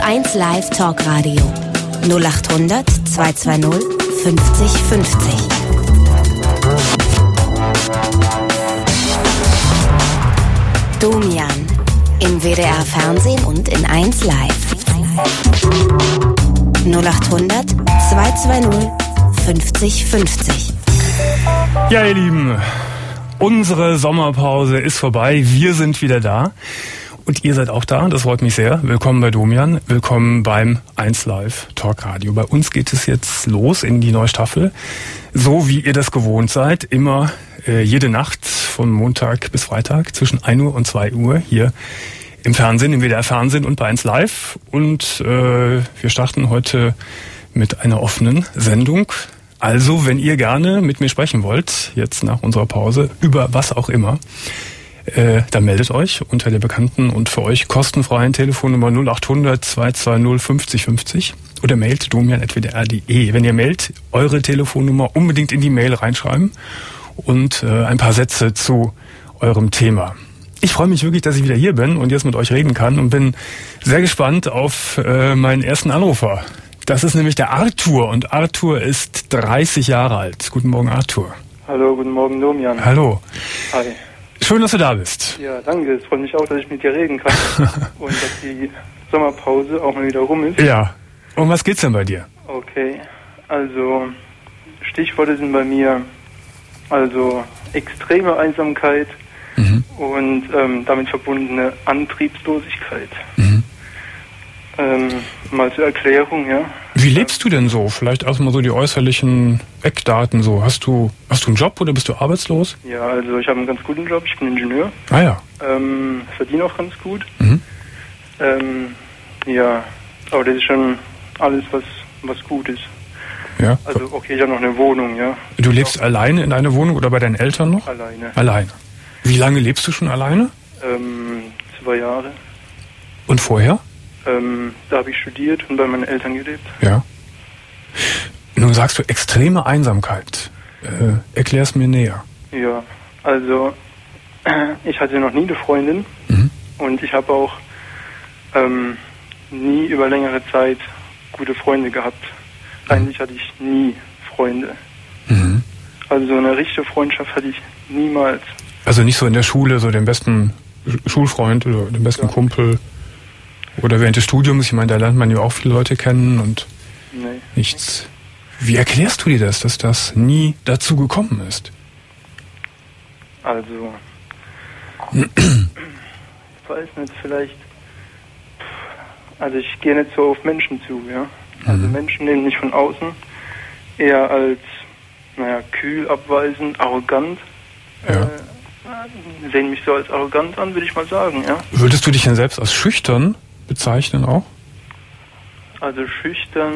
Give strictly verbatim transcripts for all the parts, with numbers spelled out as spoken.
eins Live Talkradio null acht hundert zweihundertzweißig fünfzig fünfzig. Domian im W D R Fernsehen und in eins Live. null acht hundert zweihundertzweißig fünfzig fünfzig. Ja, ihr Lieben, unsere Sommerpause ist vorbei. Wir sind wieder da. Und ihr seid auch da, das freut mich sehr. Willkommen bei Domian, willkommen beim eins Live Talkradio. Bei uns geht es jetzt los in die neue Staffel. So wie ihr das gewohnt seid, immer äh, jede Nacht von Montag bis Freitag zwischen ein Uhr und zwei Uhr hier im Fernsehen, im W D R Fernsehen und bei eins Live. Und äh, wir starten heute mit einer offenen Sendung. Also, wenn ihr gerne mit mir sprechen wollt, jetzt nach unserer Pause, über was auch immer, Äh, dann meldet euch unter der bekannten und für euch kostenfreien Telefonnummer null acht hundert zweihundertzweißig fünfzig fünfzig oder mailt domian at w d r punkt d e. Wenn ihr mailt, eure Telefonnummer unbedingt in die Mail reinschreiben und äh, ein paar Sätze zu eurem Thema. Ich freue mich wirklich, dass ich wieder hier bin und jetzt mit euch reden kann und bin sehr gespannt auf äh, meinen ersten Anrufer. Das ist nämlich der Arthur und Arthur ist dreißig Jahre alt. Guten Morgen, Arthur. Hallo, guten Morgen, Domian. Hallo. Hi. Schön, dass du da bist. Ja, danke. Es freut mich auch, dass ich mit dir reden kann und dass die Sommerpause auch mal wieder rum ist. Ja. Um was geht's denn bei dir? Okay. Also, Stichworte sind bei mir also extreme Einsamkeit mhm. und ähm, damit verbundene Antriebslosigkeit. Mhm. Ähm, mal zur Erklärung, ja. Wie lebst du denn so? Vielleicht erstmal so die äußerlichen Eckdaten so. Hast du hast du einen Job oder bist du arbeitslos? Ja, also ich habe einen ganz guten Job. Ich bin Ingenieur. Ah ja. Ähm, verdiene auch ganz gut. Mhm. Ähm, ja, aber das ist schon alles, was was gut ist. Ja. Also okay, ich habe noch eine Wohnung, ja. Du lebst auch alleine in deiner Wohnung oder bei deinen Eltern noch? Alleine. Alleine. Wie lange lebst du schon alleine? Ähm, zwei Jahre. Und vorher? Ähm, da habe ich studiert und bei meinen Eltern gelebt. Ja. Nun sagst du extreme Einsamkeit. Äh, erklär's mir näher. Ja, also äh, ich hatte noch nie eine Freundin mhm. und ich habe auch ähm, nie über längere Zeit gute Freunde gehabt. Eigentlich hatte ich nie Freunde. Mhm. Also so eine richtige Freundschaft hatte ich niemals. Also nicht so in der Schule, so den besten Schulfreund oder den besten ja. Kumpel? Oder während des Studiums, ich meine, da lernt man ja auch viele Leute kennen und nee. nichts. Wie erklärst du dir das, dass das nie dazu gekommen ist? Also, ich weiß nicht, vielleicht, also ich gehe nicht so auf Menschen zu, ja. Also mhm. Menschen nehmen mich von außen eher als, naja, kühl, abweisend, arrogant. Ja. Äh, sehen mich so als arrogant an, würde ich mal sagen, ja. Würdest du dich denn selbst als schüchtern bezeichnen auch? Also schüchtern,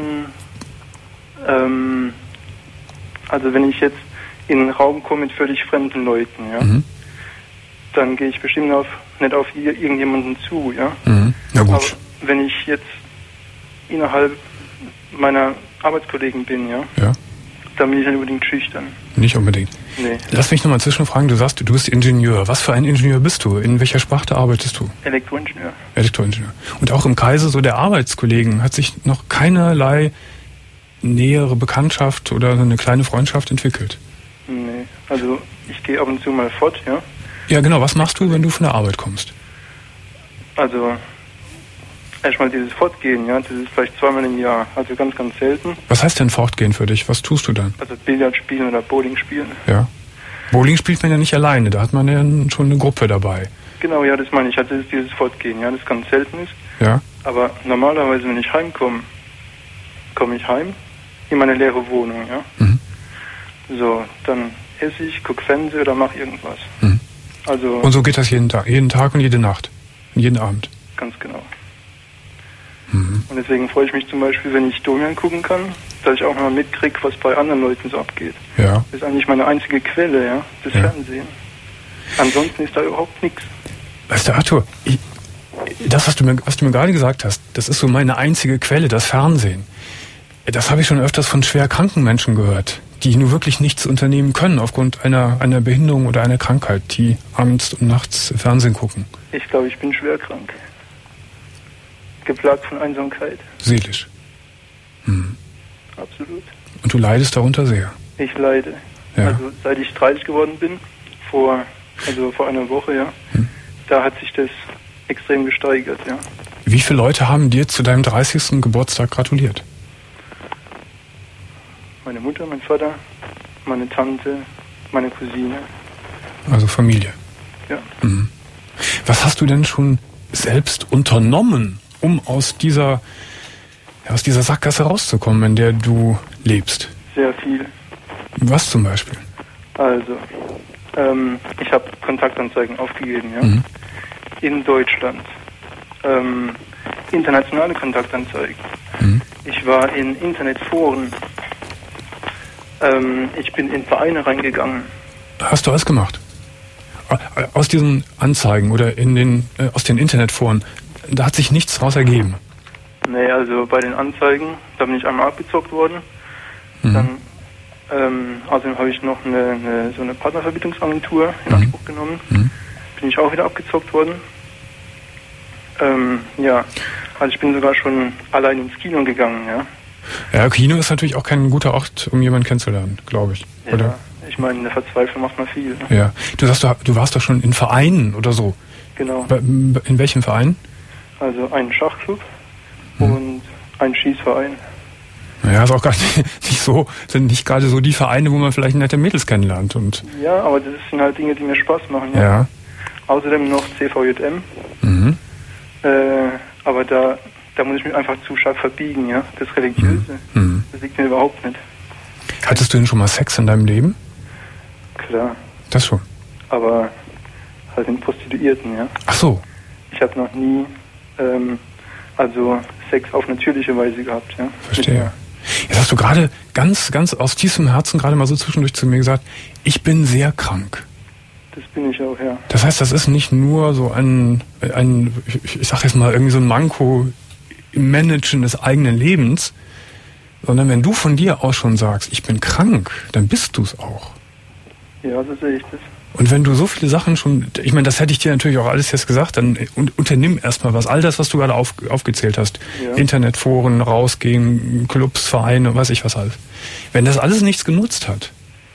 ähm, also wenn ich jetzt in einen Raum komme mit völlig fremden Leuten, ja, mhm. dann gehe ich bestimmt auf, nicht auf irgendjemanden zu, ja. Mhm. Na gut. Aber wenn ich jetzt innerhalb meiner Arbeitskollegen bin, ja, ja. dann bin ich nicht unbedingt schüchtern. Nicht unbedingt. Nee. Lass mich nochmal zwischenfragen, du sagst, du bist Ingenieur. Was für ein Ingenieur bist du? In welcher Sparte arbeitest du? Elektroingenieur. Elektroingenieur. Und auch im Kreise so der Arbeitskollegen hat sich noch keinerlei nähere Bekanntschaft oder eine kleine Freundschaft entwickelt? Nee, also ich gehe ab und zu mal fort, ja. Ja genau, was machst du, wenn du von der Arbeit kommst? Also erstmal dieses Fortgehen, ja, das ist vielleicht zweimal im Jahr, also ganz, ganz selten. Was heißt denn Fortgehen für dich? Was tust du dann? Also Billard spielen oder Bowling spielen. Ja. Bowling spielt man ja nicht alleine, da hat man ja schon eine Gruppe dabei. Genau, ja, das meine ich, also das ist dieses Fortgehen, ja, das ganz selten ist. Ja. Aber normalerweise, wenn ich heimkomme, komme ich heim in meine leere Wohnung, ja. Mhm. So, dann esse ich, gucke Fernsehen oder mache irgendwas. Mhm. Also. Und so geht das jeden Tag, jeden Tag und jede Nacht, und jeden Abend. Ganz genau. Mhm. Und deswegen freue ich mich zum Beispiel, wenn ich Domian gucken kann, dass ich auch mal mitkriege, was bei anderen Leuten so abgeht. Ja. Das ist eigentlich meine einzige Quelle, ja, das ja. Fernsehen. Ansonsten ist da überhaupt nichts. Weißt du, Arthur, ich, das, was du, mir, was du mir gerade gesagt hast, das ist so meine einzige Quelle, das Fernsehen. Das habe ich schon öfters von schwer kranken Menschen gehört, die nur wirklich nichts unternehmen können aufgrund einer, einer Behinderung oder einer Krankheit, die abends und nachts Fernsehen gucken. Ich glaube, ich bin schwer krank. geplagt von Einsamkeit. Seelisch? Hm. Absolut. Und du leidest darunter sehr? Ich leide. Ja. Also seit ich dreißig geworden bin, vor, also vor einer Woche, ja, hm. da hat sich das extrem gesteigert, ja. Wie viele Leute haben dir zu deinem dreißigsten Geburtstag gratuliert? Meine Mutter, mein Vater, meine Tante, meine Cousine. Also Familie? Ja. Mhm. Was hast du denn schon selbst unternommen, um aus dieser, ja, aus dieser Sackgasse rauszukommen, in der du lebst? Sehr viel. Was zum Beispiel? Also, ähm, ich habe Kontaktanzeigen aufgegeben, ja. Mhm. In Deutschland. Ähm, internationale Kontaktanzeigen. Mhm. Ich war in Internetforen. Ähm, ich bin in Vereine reingegangen. Hast du alles gemacht? Aus diesen Anzeigen oder in den äh, aus den Internetforen, da hat sich nichts draus ergeben? Nee, also bei den Anzeigen, da bin ich einmal abgezockt worden. Mhm. Dann, ähm, außerdem habe ich noch eine, eine so eine Partnervermittlungsagentur in mhm. Anspruch genommen. Mhm. Bin ich auch wieder abgezockt worden. Ähm, ja, also ich bin sogar schon allein ins Kino gegangen, ja. Ja, Kino ist natürlich auch kein guter Ort, um jemanden kennenzulernen, glaube ich. Ja, oder? Ich meine, in der Verzweiflung macht man viel. Ne? Ja, du sagst, du warst doch schon in Vereinen oder so. Genau. In welchem Verein? Also einen Schachclub hm. und einen Schießverein. Naja, ist auch gar nicht, nicht so, sind nicht gerade so die Vereine, wo man vielleicht nette Mädels kennenlernt. Und ja, aber das sind halt Dinge, die mir Spaß machen. Ja. ja. Außerdem noch C V J M. Mhm. Äh, aber da, da muss ich mich einfach zu stark verbiegen, ja. Das Religiöse, mhm. das liegt mir überhaupt nicht. Hattest du denn schon mal Sex in deinem Leben? Klar. Das schon? Aber halt mit Prostituierten, ja. Ach so. Ich habe noch nie, ähm, also Sex auf natürliche Weise gehabt, ja. Verstehe. Jetzt hast du gerade ganz, ganz aus tiefstem Herzen gerade mal so zwischendurch zu mir gesagt, ich bin sehr krank. Das bin ich auch, ja. Das heißt, das ist nicht nur so ein, ein ich, ich sag jetzt mal, irgendwie so ein Manko im Managen des eigenen Lebens, sondern wenn du von dir aus schon sagst, ich bin krank, dann bist du es auch. Ja, so sehe ich das. Und wenn du so viele Sachen schon, ich meine, das hätte ich dir natürlich auch alles jetzt gesagt, dann unternimm erstmal was. All das, was du gerade auf, aufgezählt hast. Ja. Internetforen, rausgehen, Clubs, Vereine, weiß ich was alles. Wenn das alles nichts genutzt hat,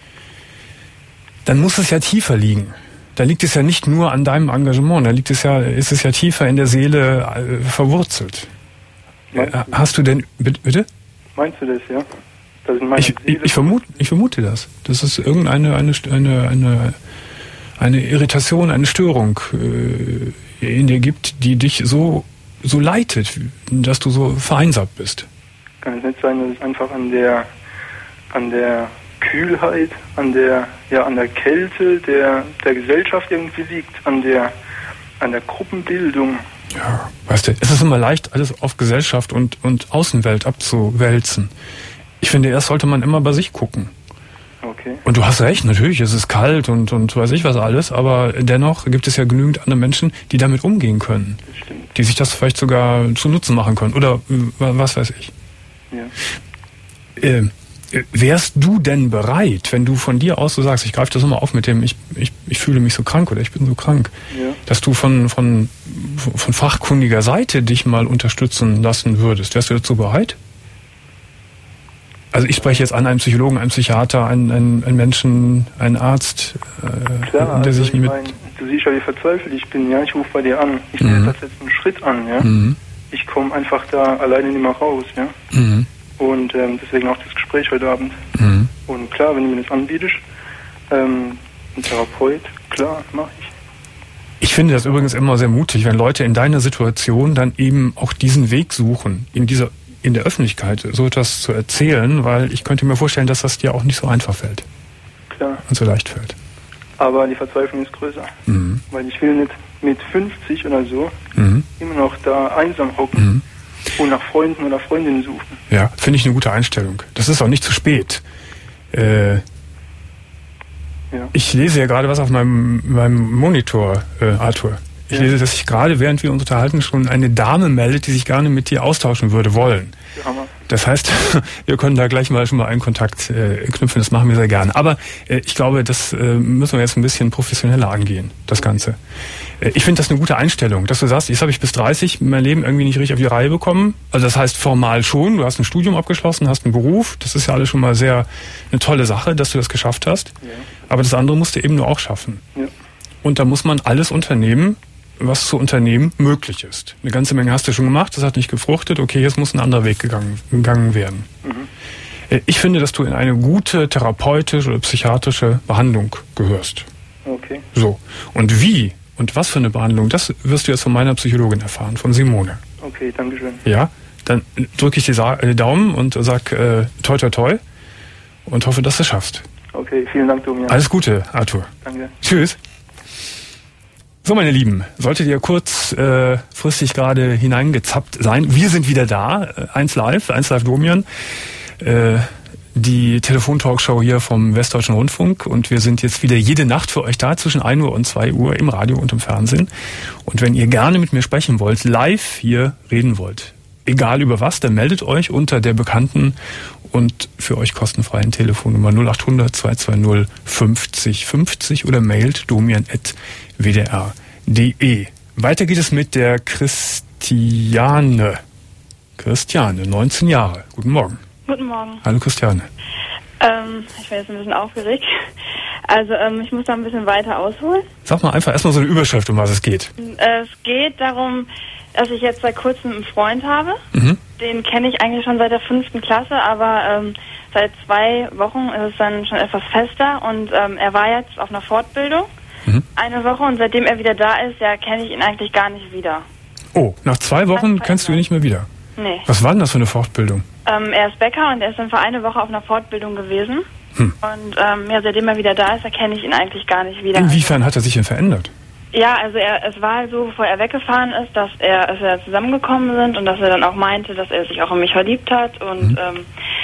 dann muss es ja tiefer liegen. Da liegt es ja nicht nur an deinem Engagement, da liegt es ja, ist es ja tiefer in der Seele äh, verwurzelt. Äh, hast du denn, bitte? Meinst du das, ja? Das in meiner ich, Seele ich, vermute, ich vermute das. Das ist irgendeine eine, eine, eine, eine Irritation, eine Störung äh, in dir gibt, die dich so, so leitet, dass du so vereinsamt bist. Kann es nicht sein, dass es einfach an der, an der Kühlheit, an der, ja, an der Kälte der, der Gesellschaft irgendwie liegt, an der, an der Gruppenbildung. Ja, weißt du, es ist immer leicht, alles auf Gesellschaft und, und Außenwelt abzuwälzen. Ich finde, erst sollte man immer bei sich gucken. Okay. Und du hast recht, natürlich, es ist kalt und, und weiß ich was alles, aber dennoch gibt es ja genügend andere Menschen, die damit umgehen können. Das stimmt. Die sich das vielleicht sogar zu Nutzen machen können. Oder was weiß ich. Ja. Äh, wärst du denn bereit, wenn du von dir aus so sagst, ich greife das immer auf mit dem, ich, ich, ich fühle mich so krank oder ich bin so krank, ja. dass du von, von, von fachkundiger Seite dich mal unterstützen lassen würdest. Wärst du dazu bereit? Also ich spreche jetzt an einen Psychologen, einen Psychiater, einen, einen, einen Menschen, einen Arzt, äh, Klar, der also sich ich mit... mein, du siehst ja, wie verzweifelt ich bin, ja, ich rufe bei dir an. Ich nehme mhm. das jetzt einen Schritt an, ja. Mhm. Ich komme einfach da alleine nicht mehr raus, ja. Mhm. Und ähm, deswegen auch das Gespräch heute Abend. Mhm. Und klar, wenn du mir das anbietest, ähm, ein Therapeut, klar, mache ich. Ich finde das übrigens immer sehr mutig, wenn Leute in deiner Situation dann eben auch diesen Weg suchen, in dieser in der Öffentlichkeit so etwas zu erzählen, weil ich könnte mir vorstellen, dass das dir auch nicht so einfach fällt. Klar. Und so leicht fällt. Aber die Verzweiflung ist größer. Mhm. Weil ich will nicht mit fünfzig oder so mhm. immer noch da einsam hocken mhm. und nach Freunden oder Freundinnen suchen. Ja, finde ich eine gute Einstellung. Das ist auch nicht zu spät. Äh, ja. Ich lese ja gerade was auf meinem, meinem Monitor, äh, Arthur. Ich ja. lese, dass sich gerade, während wir uns unterhalten, schon eine Dame meldet, die sich gerne mit dir austauschen würde wollen. Hammer. Das heißt, wir können da gleich mal schon mal einen Kontakt äh, knüpfen, das machen wir sehr gerne. Aber äh, ich glaube, das äh, müssen wir jetzt ein bisschen professioneller angehen, das Ganze. Äh, ich finde das eine gute Einstellung, dass du sagst, jetzt habe ich bis dreißig mein Leben irgendwie nicht richtig auf die Reihe bekommen. Also das heißt formal schon, du hast ein Studium abgeschlossen, hast einen Beruf, das ist ja alles schon mal sehr eine tolle Sache, dass du das geschafft hast. Ja. Aber das andere musst du eben nur auch schaffen. Ja. Und da muss man alles unternehmen, was zu unternehmen möglich ist. Eine ganze Menge hast du schon gemacht, das hat nicht gefruchtet, okay, jetzt muss ein anderer Weg gegangen, gegangen werden. Mhm. Ich finde, dass du in eine gute therapeutische oder psychiatrische Behandlung gehörst. Okay. So. Und wie und was für eine Behandlung, das wirst du jetzt von meiner Psychologin erfahren, von Simone. Okay, danke schön. Ja, dann drücke ich die Sa- äh, Daumen und sag äh, toi toi toi und hoffe, dass du es schaffst. Okay, vielen Dank, Domian. Alles Gute, Arthur. Danke. Tschüss. So, meine Lieben, solltet ihr kurzfristig äh, gerade hineingezappt sein, wir sind wieder da, äh, eins live, eins live Domian, äh, die Telefontalkshow hier vom Westdeutschen Rundfunk und wir sind jetzt wieder jede Nacht für euch da zwischen ein Uhr und zwei Uhr im Radio und im Fernsehen. Und wenn ihr gerne mit mir sprechen wollt, live hier reden wollt, egal über was, dann meldet euch unter der bekannten und für euch kostenfreien Telefonnummer null acht hundert zwei zwei null fünfzig fünfzig oder mailt domian at w d r punkt d e. Weiter geht es mit der Christiane. Christiane, neunzehn Jahre. Guten Morgen. Guten Morgen. Hallo Christiane. Ähm, ich bin jetzt ein bisschen aufgeregt. Also ähm, ich muss da ein bisschen weiter ausholen. Sag mal einfach erstmal so eine Überschrift, um was es geht. Es geht darum, dass ich jetzt seit kurzem einen Freund habe. Mhm. Den kenne ich eigentlich schon seit der fünften Klasse, aber ähm, seit zwei Wochen ist es dann schon etwas fester und ähm, er war jetzt auf einer Fortbildung mhm. eine Woche und seitdem er wieder da ist, ja, kenne ich ihn eigentlich gar nicht wieder. Oh, nach zwei Wochen kennst du ihn nicht mehr wieder? Nee. Was war denn das für eine Fortbildung? Ähm, er ist Bäcker und er ist dann für eine Woche auf einer Fortbildung gewesen. Hm. Und ähm, ja, seitdem er wieder da ist, erkenne ich ihn eigentlich gar nicht wieder. Inwiefern hat er sich denn verändert? Ja, also er, es war halt so, bevor er weggefahren ist, dass er, als wir zusammengekommen sind und dass er dann auch meinte, dass er sich auch in mich verliebt hat und mhm. ähm,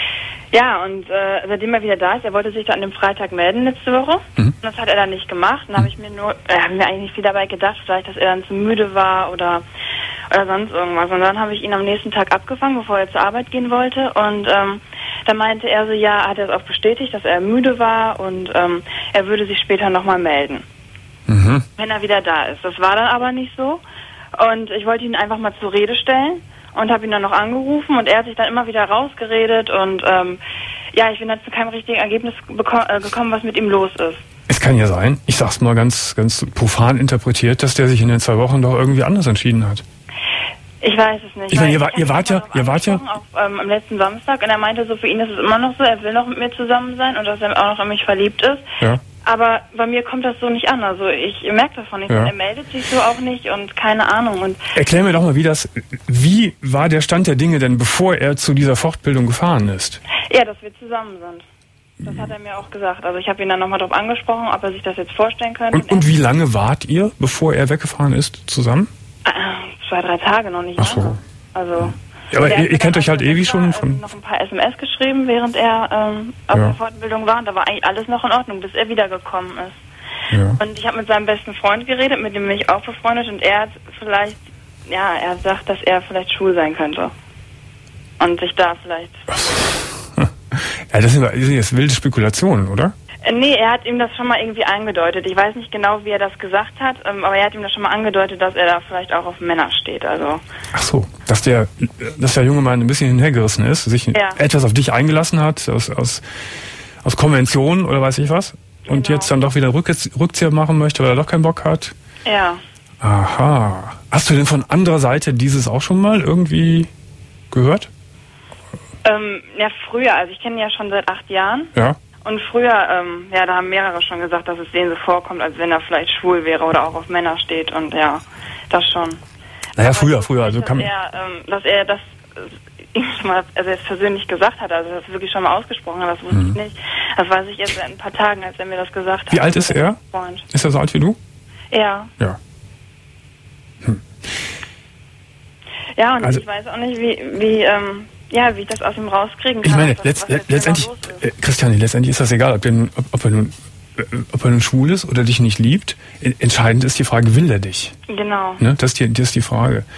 ja, und äh, seitdem er wieder da ist, er wollte sich dann an dem Freitag melden letzte Woche mhm. und das hat er dann nicht gemacht. Dann habe ich mir nur, äh, habe mir eigentlich nicht viel dabei gedacht, vielleicht, dass er dann zu müde war oder oder sonst irgendwas. Und dann habe ich ihn am nächsten Tag abgefangen, bevor er zur Arbeit gehen wollte und ähm, dann meinte er so, ja, hat er es auch bestätigt, dass er müde war und ähm, er würde sich später nochmal melden. Mhm. Wenn er wieder da ist. Das war dann aber nicht so. Und ich wollte ihn einfach mal zur Rede stellen und habe ihn dann noch angerufen und er hat sich dann immer wieder rausgeredet und ähm, ja, ich bin dann zu keinem richtigen Ergebnis beko- äh, gekommen, was mit ihm los ist. Es kann ja sein, ich sag's mal ganz, ganz profan interpretiert, dass der sich in den zwei Wochen doch irgendwie anders entschieden hat. Ich weiß es nicht. Ich meine, ihr, war, ihr wart ja, ihr wart ja auf, ähm, am letzten Samstag und er meinte so, für ihn ist es immer noch so, er will noch mit mir zusammen sein und dass er auch noch in mich verliebt ist. Ja. Aber bei mir kommt das so nicht an. Also ich merke davon nicht. Ja. Er meldet sich so auch nicht und keine Ahnung. Und erklär mir doch mal, wie das, wie war der Stand der Dinge denn, bevor er zu dieser Fortbildung gefahren ist? Ja, dass wir zusammen sind. Das hat er mir auch gesagt. Also ich habe ihn dann nochmal darauf angesprochen, ob er sich das jetzt vorstellen könnte. Und, und wie lange wart ihr, bevor er weggefahren ist, zusammen? Äh, zwei, drei Tage noch nicht. Ach so. Lange. Also... Ja, aber ihr, ihr kennt euch halt ewig schon von... noch ein paar S M S geschrieben, während er ähm, auf ja. der Fortbildung war. Und da war eigentlich alles noch in Ordnung, bis er wiedergekommen ist. Ja. Und ich habe mit seinem besten Freund geredet, mit dem bin ich auch befreundet. Und er hat vielleicht, ja, er sagt, dass er vielleicht schwul sein könnte. Und sich da vielleicht... Ja, das sind, das sind jetzt wilde Spekulationen, oder? Nee, er hat ihm das schon mal irgendwie angedeutet. Ich weiß nicht genau, wie er das gesagt hat, aber er hat ihm das schon mal angedeutet, dass er da vielleicht auch auf Männer steht. Also. Ach so, dass der, dass der junge Mann ein bisschen hinhergerissen ist, sich ja. etwas auf dich eingelassen hat, aus, aus, aus Konvention oder weiß ich was, und genau. jetzt dann doch wieder Rückzieher machen möchte, weil er doch keinen Bock hat. Ja. Aha. Hast du denn von anderer Seite dieses auch schon mal irgendwie gehört? Ähm, ja, früher. Also ich kenne ihn ja schon seit acht Jahren. Ja. Und früher, ähm, ja, da haben mehrere schon gesagt, dass es denen so vorkommt, als wenn er vielleicht schwul wäre oder auch auf Männer steht. Und ja, das schon. Naja, früher, früher. Also dass, kann er, ähm, dass er das äh, ihm schon mal, also er es persönlich gesagt hat, also das wirklich schon mal ausgesprochen hat, das wusste mhm. ich nicht. Das weiß ich erst seit ein paar Tagen, als er mir das gesagt hat. Wie alt ist er? Freund. Ist er so alt wie du? Ja. Ja. Hm. Ja, und also, ich weiß auch nicht, wie, wie, ähm, ja, wie ich das aus ihm rauskriegen kann. Ich meine, was, letzt, was letztendlich, äh, Christiane, letztendlich ist das egal, ob, der nun, ob, ob, er nun, ob er nun schwul ist oder dich nicht liebt. Entscheidend ist die Frage, will er dich? Genau. Ne? Das, ist die, das ist die Frage.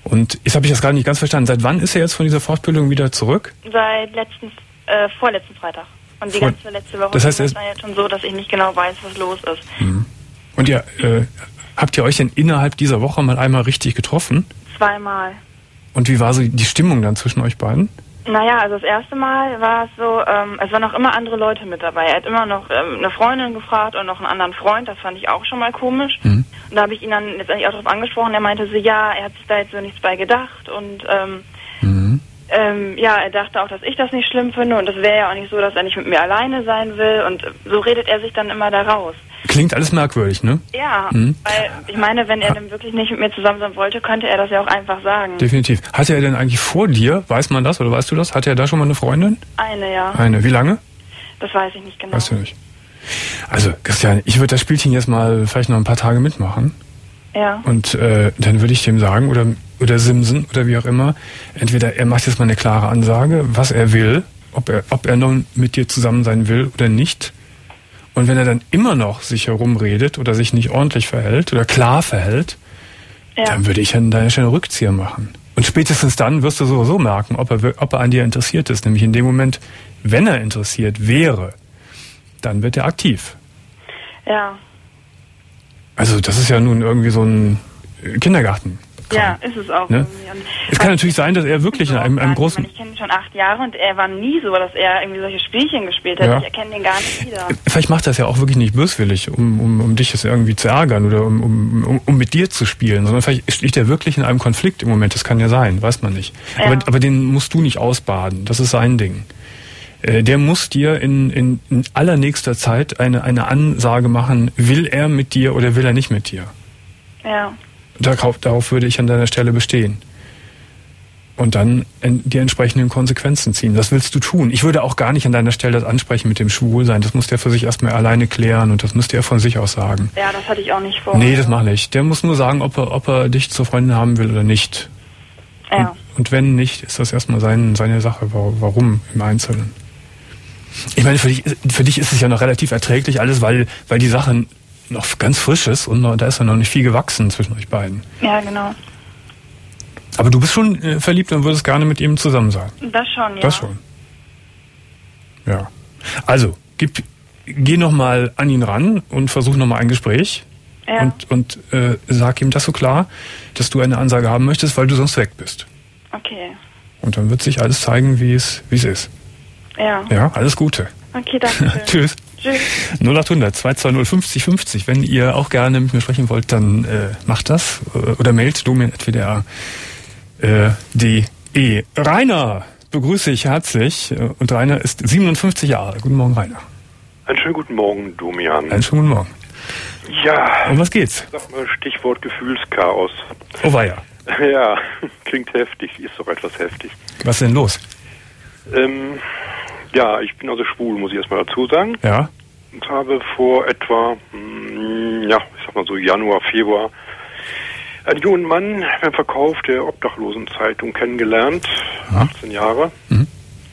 Und jetzt habe ich das gerade nicht ganz verstanden. Seit wann ist er jetzt von dieser Fortbildung wieder zurück? Seit letzten, äh, vorletzten Freitag. Und die Vor- ganze letzte Woche Das heißt, ist er es jetzt schon so, dass ich nicht genau weiß, was los ist. Mhm. Und ihr, äh, habt ihr euch denn innerhalb dieser Woche mal einmal richtig getroffen? Zweimal. Und wie war so die Stimmung dann zwischen euch beiden? Naja, also das erste Mal war es so, ähm, es waren noch immer andere Leute mit dabei. Er hat immer noch ähm, eine Freundin gefragt und noch einen anderen Freund. Das fand ich auch schon mal komisch. Mhm. Und da habe ich ihn dann letztendlich auch darauf angesprochen. Er meinte so, ja, er hat sich da jetzt so nichts bei gedacht. Und ähm, Mhm. ähm, ja, er dachte auch, dass ich das nicht schlimm finde. Und das wäre ja auch nicht so, dass er nicht mit mir alleine sein will. Und so redet er sich dann immer da raus. Klingt alles merkwürdig, ne? Ja, Mhm. weil ich meine, wenn er dann wirklich nicht mit mir zusammen sein wollte, könnte er das ja auch einfach sagen. Definitiv. Hatte er denn eigentlich vor dir, weiß man das oder weißt du das? Hatte er da schon mal eine Freundin? Eine, ja. Eine. Wie lange? Das weiß ich nicht genau. Weißt du nicht. Also, Christian, ich würde das Spielchen jetzt mal vielleicht noch ein paar Tage mitmachen. Ja. Und äh, dann würde ich dem sagen, oder, oder Simsen, oder wie auch immer, entweder er macht jetzt mal eine klare Ansage, was er will, ob er, ob er nun mit dir zusammen sein will oder nicht. Und wenn er dann immer noch sich herumredet oder sich nicht ordentlich verhält oder klar verhält, Ja. dann würde ich an deiner Stelle einen Rückzieher machen. Und spätestens dann wirst du sowieso merken, ob er, wir- ob er an dir interessiert ist. Nämlich in dem Moment, wenn er interessiert wäre, dann wird er aktiv. Ja. Also das ist ja nun irgendwie so ein äh, Kindergarten. Ja, ist es auch. Ne? irgendwie. Und Es kann natürlich sein, dass er wirklich in einem, einem Ich großen... meine, ich kenne ihn schon acht Jahre und er war nie so, dass er irgendwie solche Spielchen gespielt hat. Ja. Ich erkenne den gar nicht wieder. Vielleicht macht er es ja auch wirklich nicht böswillig, um, um, um dich jetzt irgendwie zu ärgern oder um, um, um, um mit dir zu spielen, sondern vielleicht steht er wirklich in einem Konflikt im Moment. Das kann ja sein, weiß man nicht. Ja. Aber, aber den musst du nicht ausbaden. Das ist sein Ding. Äh, Der muss dir in, in, in allernächster Zeit eine, eine Ansage machen, will er mit dir oder will er nicht mit dir. Ja. Darauf, darauf würde ich an deiner Stelle bestehen. Und dann in, die entsprechenden Konsequenzen ziehen. Das willst du tun. Ich würde auch gar nicht an deiner Stelle das ansprechen mit dem Schwulsein. Das muss der für sich erstmal alleine klären und das müsste er von sich aus sagen. Ja, das hatte ich auch nicht vor. Nee, das mach nicht. Der muss nur sagen, ob er, ob er dich zur Freundin haben will oder nicht. Ja. Und, und wenn nicht, ist das erstmal sein, seine Sache. Warum im Einzelnen? Ich meine, für dich, für dich ist es ja noch relativ erträglich alles, weil, weil die Sache noch ganz frisch ist und noch, da ist ja noch nicht viel gewachsen zwischen euch beiden. Ja, genau. Aber du bist schon äh, verliebt und würdest gerne mit ihm zusammen sein. Das schon, ja. Das schon. Ja. Also, gib, geh nochmal an ihn ran und versuch nochmal ein Gespräch. Ja. Und, und äh, sag ihm das so klar, dass du eine Ansage haben möchtest, weil du sonst weg bist. Okay. Und dann wird sich alles zeigen, wie es wie es ist. Ja. Ja, alles Gute. Okay, danke schön. Tschüss. Tschüss. null acht hundert zwei zwei null fünfzig fünfzig. Wenn ihr auch gerne mit mir sprechen wollt, dann äh, macht das. Äh, oder mailt domian at w d r punkt d e. Rainer begrüße ich herzlich. Äh, Und Rainer ist siebenundfünfzig Jahre. Guten Morgen, Rainer. Einen schönen guten Morgen, Domian. Einen schönen guten Morgen. Ja, Um was geht's? sag mal Stichwort Gefühlschaos. Oh weia. Ja, klingt heftig, ist doch etwas heftig. Was ist denn los? Ähm, ja, ich bin also schwul, muss ich erstmal dazu sagen. Ja? Und habe vor etwa, mh, ja, ich sag mal so Januar, Februar, einen jungen Mann beim Verkauf der Obdachlosenzeitung kennengelernt, Ja. achtzehn Jahre. Mhm.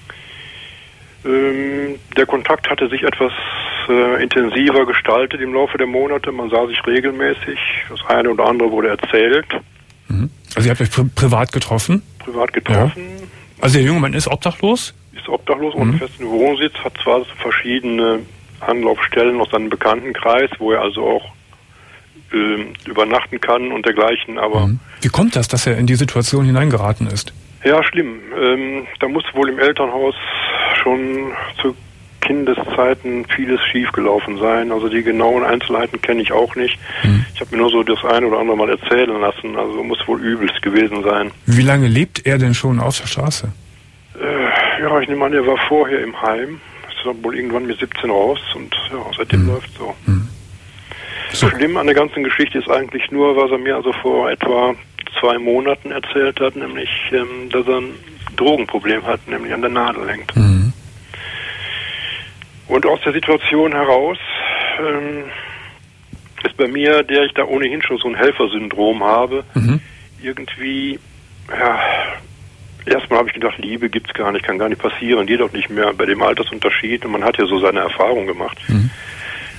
Ähm, der Kontakt hatte sich etwas äh, intensiver gestaltet im Laufe der Monate. Man sah sich regelmäßig. Das eine oder andere wurde erzählt, Mhm. Also ihr habt euch pri privat getroffen? privat getroffen. Also der junge Mann ist obdachlos? Ist obdachlos, ohne Mhm. festen Wohnsitz, hat zwar verschiedene Anlaufstellen aus seinem Bekanntenkreis, wo er also auch ähm, übernachten kann und dergleichen, aber Mhm. Wie kommt das, dass er in die Situation hineingeraten ist? ja, schlimm. Ähm, da muss wohl im Elternhaus schon zu Kindeszeiten vieles schiefgelaufen sein. Also die genauen Einzelheiten kenne ich auch nicht. Mhm. Ich habe mir nur so das eine oder andere mal erzählen lassen. Also muss wohl übelst gewesen sein. Wie lange lebt er denn schon auf der Straße? Äh, ja, ich nehme an, er war vorher im Heim. Ist dann wohl irgendwann mit siebzehn raus und ja, seitdem Mhm. läuft so. So. Schlimm an der ganzen Geschichte ist eigentlich nur, was er mir also vor etwa zwei Monaten erzählt hat, nämlich, ähm, dass er ein Drogenproblem hat, nämlich an der Nadel hängt. Mhm. Und aus der Situation heraus ähm, ist bei mir, der ich da ohnehin schon so ein Helfersyndrom habe, Mhm. irgendwie, ja, erstmal habe ich gedacht, Liebe gibt's gar nicht, kann gar nicht passieren, geht auch nicht mehr bei dem Altersunterschied und man hat ja so seine Erfahrung gemacht. Mhm.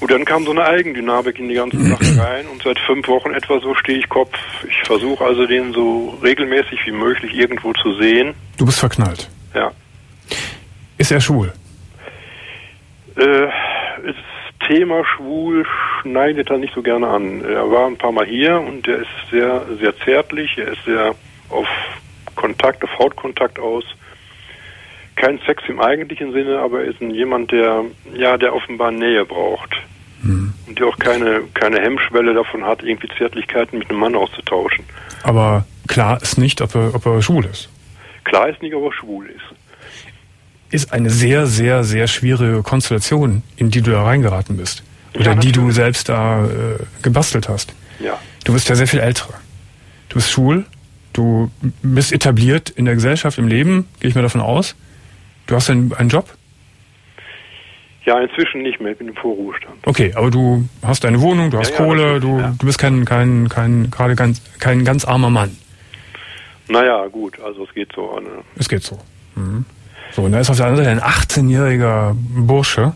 Und dann kam so eine Eigendynamik in die ganze Sache rein und seit fünf Wochen etwa so stehe ich Kopf. Ich versuche also den so regelmäßig wie möglich irgendwo zu sehen. Du bist verknallt? Ja. Ist er schwul? Äh, das Thema schwul schneidet er nicht so gerne an. Er war ein paar Mal hier und er ist sehr, sehr zärtlich, er ist sehr auf Kontakt, auf Hautkontakt aus. Kein Sex im eigentlichen Sinne, aber er ist ein, jemand, der, ja, der offenbar Nähe braucht. Mhm. Und der auch keine, keine Hemmschwelle davon hat, irgendwie Zärtlichkeiten mit einem Mann auszutauschen. Aber klar ist nicht, ob er, ob er schwul ist. Klar ist nicht, ob er schwul ist. Ist eine sehr, sehr, sehr schwierige Konstellation, in die du da reingeraten bist. Oder ja, die du selbst da äh, gebastelt hast. Ja. Du bist ja sehr viel älter. Du bist schwul, du bist etabliert in der Gesellschaft, im Leben, gehe ich mal davon aus. Du hast einen, einen Job? Ja, inzwischen nicht mehr, ich bin im Vorruhestand. Okay, aber du hast deine Wohnung, du hast ja, Kohle, ja, du, ja. du bist kein, kein, kein, gerade ganz, kein ganz armer Mann. Naja, gut, also es geht so. Ne? Es geht so. Mhm. So, und da ist auf der anderen Seite ein achtzehnjähriger Bursche,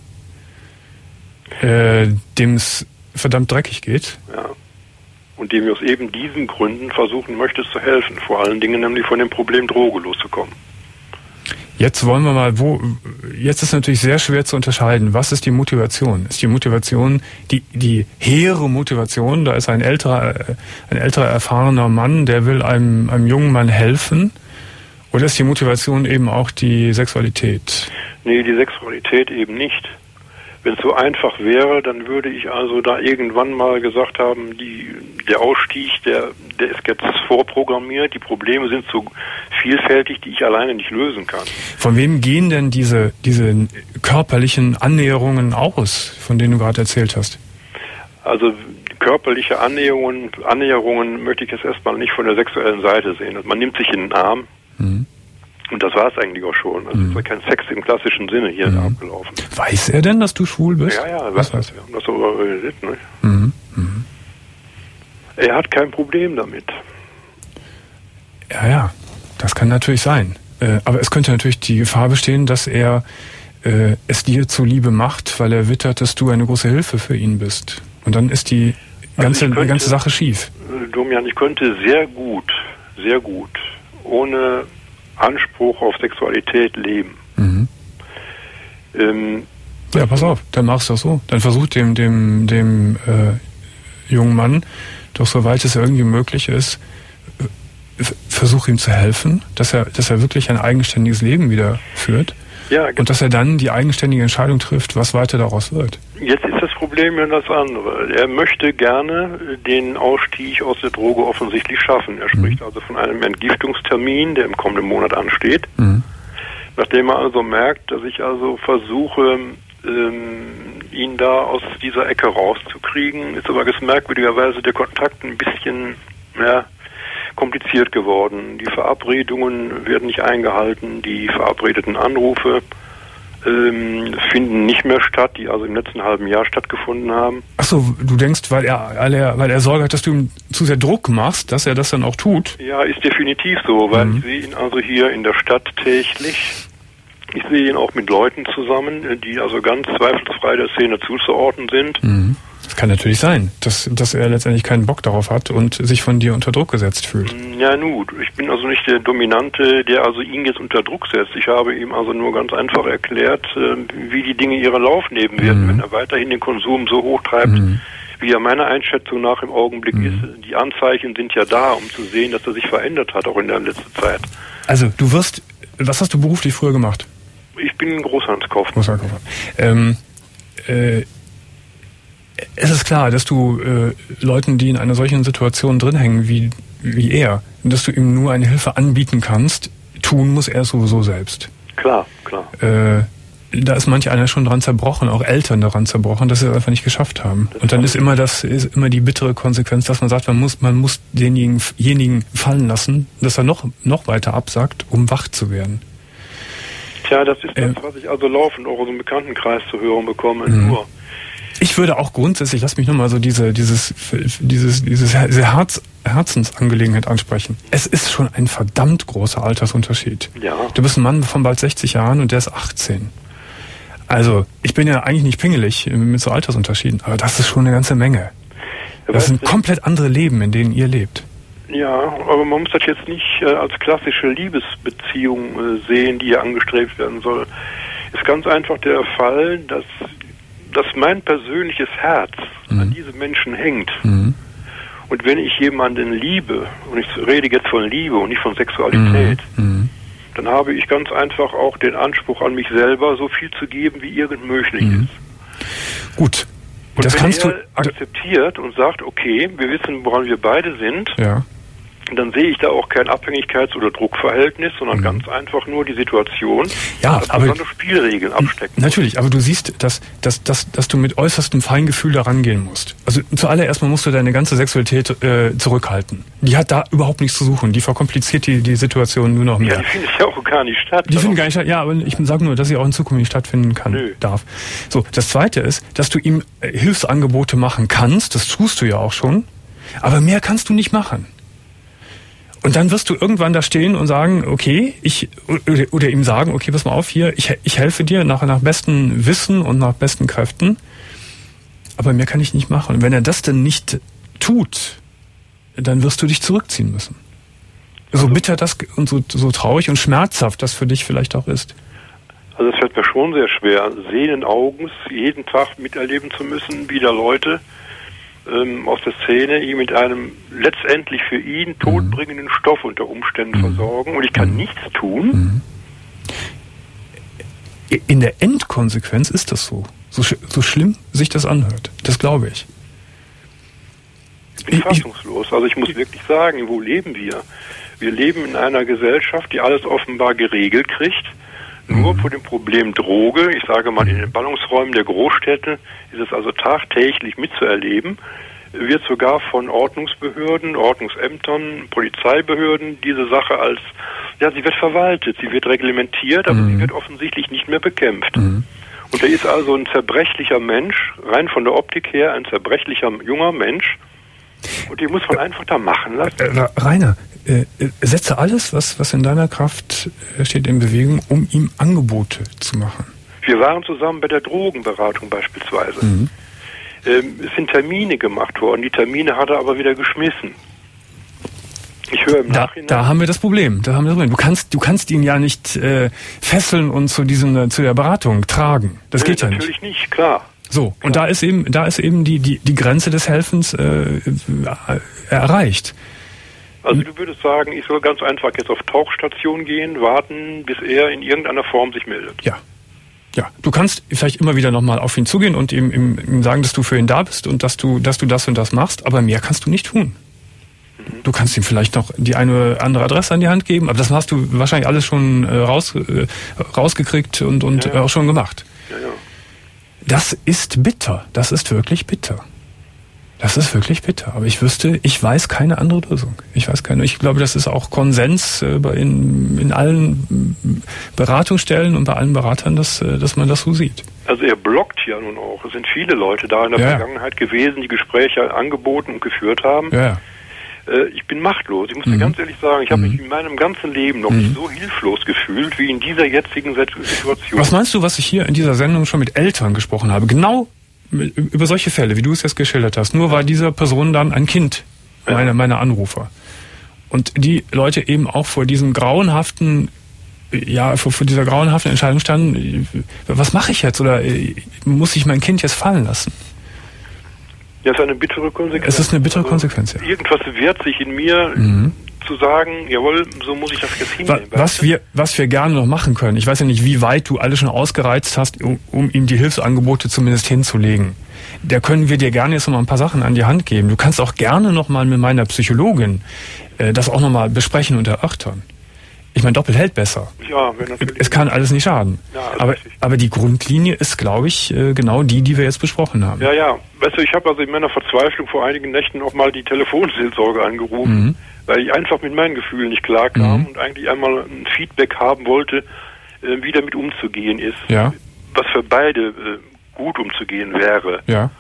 äh, dem es verdammt dreckig geht. Ja. Und dem ich aus eben diesen Gründen versuchen möchte zu helfen. Vor allen Dingen nämlich von dem Problem Droge loszukommen. Jetzt wollen wir mal, wo, jetzt ist natürlich sehr schwer zu unterscheiden, was ist die Motivation? Ist die Motivation, die, die hehre Motivation, da ist ein älterer, ein älterer erfahrener Mann, der will einem, einem jungen Mann helfen? Oder ist die Motivation eben auch die Sexualität? Nee, die Sexualität eben nicht. Wenn es so einfach wäre, dann würde ich also da irgendwann mal gesagt haben, die, der Ausstieg, der, der ist jetzt vorprogrammiert, die Probleme sind so vielfältig, die ich alleine nicht lösen kann. Von wem gehen denn diese, diese körperlichen Annäherungen aus, von denen du gerade erzählt hast? Also körperliche Annäherungen, Annäherungen möchte ich jetzt erstmal nicht von der sexuellen Seite sehen. Also man nimmt sich in den Arm. Mhm. Und das war es eigentlich auch schon. Also mhm. es war kein Sex im klassischen Sinne hier mhm. abgelaufen. Weiß er denn, dass du schwul bist? Ja, ja, was weiß. Wir haben das so überredet, ne? Mhm. Mhm. Er hat kein Problem damit. Ja, ja, das kann natürlich sein. Äh, aber es könnte natürlich die Gefahr bestehen, dass er äh, es dir zuliebe macht, weil er wittert, dass du eine große Hilfe für ihn bist. Und dann ist die ganze, also könnte, die ganze Sache schief. Domian, ich könnte sehr gut, sehr gut, ohne Anspruch auf Sexualität leben. Mhm. Ähm, ja, pass auf, dann machst du das so. Dann versuch dem, dem, dem äh, jungen Mann, doch soweit es irgendwie möglich ist, äh, versuch ihm zu helfen, dass er, dass er wirklich ein eigenständiges Leben wieder führt. Ja, genau. Und dass er dann die eigenständige Entscheidung trifft, was weiter daraus wird. Jetzt ist das Problem ja das andere. Er möchte gerne den Ausstieg aus der Droge offensichtlich schaffen. Er spricht mhm. also von einem Entgiftungstermin, der im kommenden Monat ansteht. Mhm. Nachdem er also merkt, dass ich also versuche, ähm, ihn da aus dieser Ecke rauszukriegen, ist aber ganz merkwürdigerweise der Kontakt ein bisschen, ja, kompliziert geworden. Die Verabredungen werden nicht eingehalten, die verabredeten Anrufe ähm, finden nicht mehr statt, die also im letzten halben Jahr stattgefunden haben. Ach so, du denkst, weil er, weil er, weil er Sorge hat, dass du ihm zu sehr Druck machst, dass er das dann auch tut? Ja, ist definitiv so, weil mhm. ich sehe ihn also hier in der Stadt täglich. Ich sehe ihn auch mit Leuten zusammen, die also ganz zweifelsfrei der Szene zuzuordnen sind. Mhm. Das kann natürlich sein, dass, dass er letztendlich keinen Bock darauf hat und sich von dir unter Druck gesetzt fühlt. Ja, nun, ich bin also nicht der Dominante, der also ihn jetzt unter Druck setzt. Ich habe ihm also nur ganz einfach erklärt, wie die Dinge ihren Lauf nehmen werden, mhm. wenn er weiterhin den Konsum so hoch treibt, mhm. wie er meiner Einschätzung nach im Augenblick mhm. ist. Die Anzeichen sind ja da, um zu sehen, dass er sich verändert hat, auch in der letzten Zeit. Also, du wirst, was hast du beruflich früher gemacht? Ich bin ein Großhandelskaufmann. Großhandelskaufmann. Ähm, äh, Es ist klar, dass du äh, Leuten, die in einer solchen Situation drin hängen wie, wie er, dass du ihm nur eine Hilfe anbieten kannst, tun muss er sowieso selbst. Klar, klar. Äh, da ist manch einer schon dran zerbrochen, auch Eltern daran zerbrochen, dass sie es einfach nicht geschafft haben. Das Und dann ist immer das, ist immer die bittere Konsequenz, dass man sagt, man muss, man muss denjenigen fallen lassen, dass er noch, noch weiter absackt, um wach zu werden. Tja, das ist das, was ich also laufend auch aus dem Bekanntenkreis zu hören bekomme. Mhm. Nur. Ich würde auch grundsätzlich, lass mich nochmal so diese, dieses, dieses, dieses Herz, Herzensangelegenheit ansprechen. Es ist schon ein verdammt großer Altersunterschied. Ja. Du bist ein Mann von bald sechzig Jahren und der ist achtzehn. Also, ich bin ja eigentlich nicht pingelig mit so Altersunterschieden, aber das ist schon eine ganze Menge. Das sind komplett andere Leben, in denen ihr lebt. Ja, aber man muss das jetzt nicht äh, als klassische Liebesbeziehung äh, sehen, die hier angestrebt werden soll. Ist ganz einfach der Fall, dass, dass mein persönliches Herz mhm. an diese Menschen hängt. Mhm. Und wenn ich jemanden liebe, und ich rede jetzt von Liebe und nicht von Sexualität, mhm. dann habe ich ganz einfach auch den Anspruch an mich selber, so viel zu geben, wie irgend möglich mhm. ist. Gut. Und das wenn kannst er du akzeptiert und sagt, okay, wir wissen, woran wir beide sind, ja. dann sehe ich da auch kein Abhängigkeits- oder Druckverhältnis, sondern mhm. ganz einfach nur die Situation, ja, dass aber man Spielregeln abstecken natürlich, muss. Aber du siehst, dass, dass, dass, dass du mit äußerstem Feingefühl da rangehen musst. Also zuallererst mal musst du deine ganze Sexualität äh, zurückhalten. Die hat da überhaupt nichts zu suchen. Die verkompliziert die, die Situation nur noch mehr. Ja, die findet ja auch gar nicht statt. Die finden gar nicht statt, ja, aber ich sage nur, dass sie auch in Zukunft nicht stattfinden kann, Nö. darf. So, das Zweite ist, dass du ihm äh, Hilfsangebote machen kannst, das tust du ja auch schon, aber mehr kannst du nicht machen. Und dann wirst du irgendwann da stehen und sagen, okay, ich, oder, oder ihm sagen, okay, pass mal auf hier, ich, ich helfe dir nach, nach bestem Wissen und nach besten Kräften, aber mehr kann ich nicht machen. Und wenn er das denn nicht tut, dann wirst du dich zurückziehen müssen. So bitter das und so, so traurig und schmerzhaft das für dich vielleicht auch ist. Also es fällt mir schon sehr schwer, sehenden Augens jeden Tag miterleben zu müssen, wie da Leute ähm, aus der Szene ihn mit einem letztendlich für ihn todbringenden mhm. Stoff unter Umständen mhm. versorgen und ich kann mhm. nichts tun. Mhm. In der Endkonsequenz ist das so. So, so schlimm sich das anhört. Das glaube ich. Ich bin fassungslos. Also ich muss wirklich sagen, wo leben wir? Wir leben in einer Gesellschaft, die alles offenbar geregelt kriegt. Nur vor dem Problem Droge, ich sage mal, in den Ballungsräumen der Großstädte ist es also tagtäglich mitzuerleben, wird sogar von Ordnungsbehörden, Ordnungsämtern, Polizeibehörden diese Sache als, ja, sie wird verwaltet, sie wird reglementiert, aber mhm. sie wird offensichtlich nicht mehr bekämpft. Mhm. Und da ist also ein zerbrechlicher Mensch, rein von der Optik her, ein zerbrechlicher junger Mensch, und den muss man einfach da machen lassen. Äh, Rainer, äh, setze alles, was, was in deiner Kraft steht, in Bewegung, um ihm Angebote zu machen. Wir waren zusammen bei der Drogenberatung beispielsweise. Mhm. Ähm, es sind Termine gemacht worden, die Termine hat er aber wieder geschmissen. Ich höre im da, Nachhinein... Da haben wir das Problem. Da haben wir das Problem. Du kannst, du kannst ihn ja nicht äh, fesseln und zu, diesem, zu der Beratung tragen. Das nee, geht ja nicht. Natürlich nicht, klar. So, und da ist eben, da ist eben die, die, die Grenze des Helfens äh, erreicht. Also du würdest sagen, ich soll ganz einfach jetzt auf Tauchstation gehen, warten, bis er in irgendeiner Form sich meldet. Ja. Ja. Du kannst vielleicht immer wieder nochmal auf ihn zugehen und ihm, ihm, ihm sagen, dass du für ihn da bist und dass du, dass du das und das machst, aber mehr kannst du nicht tun. Mhm. Du kannst ihm vielleicht noch die eine oder andere Adresse an die Hand geben, aber das hast du wahrscheinlich alles schon äh, raus, äh, rausgekriegt und, und ja, ja. auch schon gemacht. Ja, ja. Das ist bitter. Das ist wirklich bitter. Das ist wirklich bitter. Aber ich wüsste, ich weiß keine andere Lösung. Ich weiß keine. Ich glaube, das ist auch Konsens in, in allen Beratungsstellen und bei allen Beratern, dass, dass man das so sieht. Also er blockt ja nun auch. Es sind viele Leute da in der ja. Vergangenheit gewesen, die Gespräche angeboten und geführt haben. Ja. Ich bin machtlos. Ich muss mhm. dir ganz ehrlich sagen, ich habe mhm. mich in meinem ganzen Leben noch mhm. nicht so hilflos gefühlt wie in dieser jetzigen Situation. Was meinst du, was ich hier in dieser Sendung schon mit Eltern gesprochen habe? Genau über solche Fälle, wie du es jetzt geschildert hast. Nur war dieser Person dann ein Kind, meine, ja. meine Anrufer. Und die Leute eben auch vor diesem grauenhaften, ja, vor, vor dieser grauenhaften Entscheidung standen, was mache ich jetzt? Oder muss ich mein Kind jetzt fallen lassen? Ja, es ist eine bittere Konsequenz. Es ist eine bittere Konsequenz, ja. Irgendwas wehrt sich in mir, mhm. zu sagen, jawohl, so muss ich das jetzt hinnehmen. Was wir, was wir gerne noch machen können, ich weiß ja nicht, wie weit du alles schon ausgereizt hast, um, um ihm die Hilfsangebote zumindest hinzulegen. Da können wir dir gerne jetzt noch mal ein paar Sachen an die Hand geben. Du kannst auch gerne noch mal mit meiner Psychologin äh, das auch noch mal besprechen und erörtern. Ich meine, doppelt hält besser. Ja, wenn natürlich. Es kann alles nicht schaden. Ja, also aber, aber die Grundlinie ist, glaube ich, genau die, die wir jetzt besprochen haben. Ja, ja. Weißt du, ich habe also in meiner Verzweiflung vor einigen Nächten auch mal die Telefonseelsorge angerufen, mhm. weil ich einfach mit meinen Gefühlen nicht klarkam mhm. und eigentlich einmal ein Feedback haben wollte, wie damit umzugehen ist. Ja. Was für beide gut umzugehen wäre. Ja.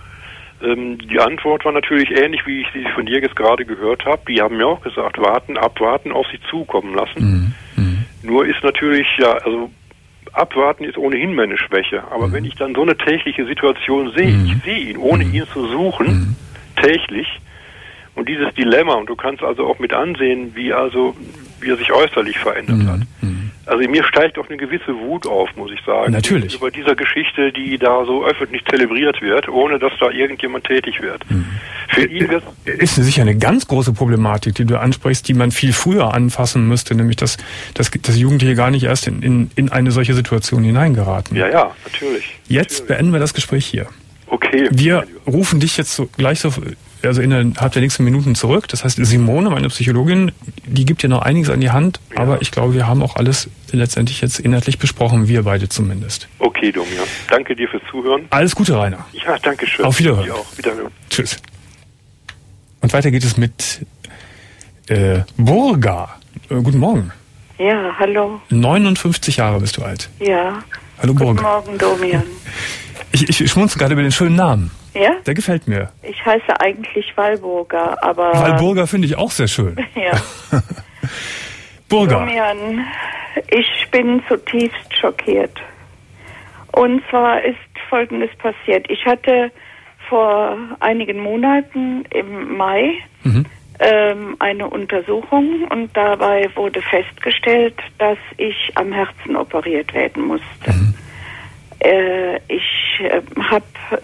Die Antwort war natürlich ähnlich, wie ich sie von dir jetzt gerade gehört habe. Die haben mir auch gesagt, warten, abwarten, auf sie zukommen lassen. Mhm. Mhm. Nur ist natürlich, ja, also abwarten ist ohnehin meine Schwäche. Aber mhm. wenn ich dann so eine tägliche Situation sehe, mhm. ich sehe ihn, ohne mhm. ihn zu suchen, mhm. täglich, und dieses Dilemma, und du kannst also auch mit ansehen, wie also wie er sich äußerlich verändert mhm. hat. Also in mir steigt auch eine gewisse Wut auf, muss ich sagen. Natürlich. Über dieser Geschichte, die da so öffentlich zelebriert wird, ohne dass da irgendjemand tätig wird. Mhm. Für ihn wird ist sicher eine ganz große Problematik, die du ansprichst, die man viel früher anfassen müsste, nämlich dass, dass, dass Jugendliche gar nicht erst in, in, in eine solche Situation hineingeraten. Ja, ja, natürlich. Jetzt natürlich. beenden wir das Gespräch hier. Okay. Wir rufen dich jetzt so gleich so, also innerhalb der nächsten Minuten zurück. Das heißt, Simone, meine Psychologin, die gibt dir noch einiges an die Hand, ja. aber ich glaube, wir haben auch alles letztendlich jetzt inhaltlich besprochen, wir beide zumindest. Okay, Domian. Danke dir fürs Zuhören. Alles Gute, Rainer. Ja, danke schön. Auf Wiederhören. Dir auch. Wiederhören. Tschüss. Und weiter geht es mit äh, Burga. Äh, guten Morgen. Ja, hallo. neunundfünfzig Jahre bist du alt. Ja. Hallo Burga. Guten Morgen, Domian. Ich, ich schmunze gerade über den schönen Namen. Ja? Der gefällt mir. Ich heiße eigentlich Walburga, aber... Walburga finde ich auch sehr schön. Ja. Burga. Domian, ich bin zutiefst schockiert. Und zwar ist Folgendes passiert. Ich hatte vor einigen Monaten im Mai mhm. ähm, eine Untersuchung und dabei wurde festgestellt, dass ich am Herzen operiert werden musste. Mhm. Ich äh, habe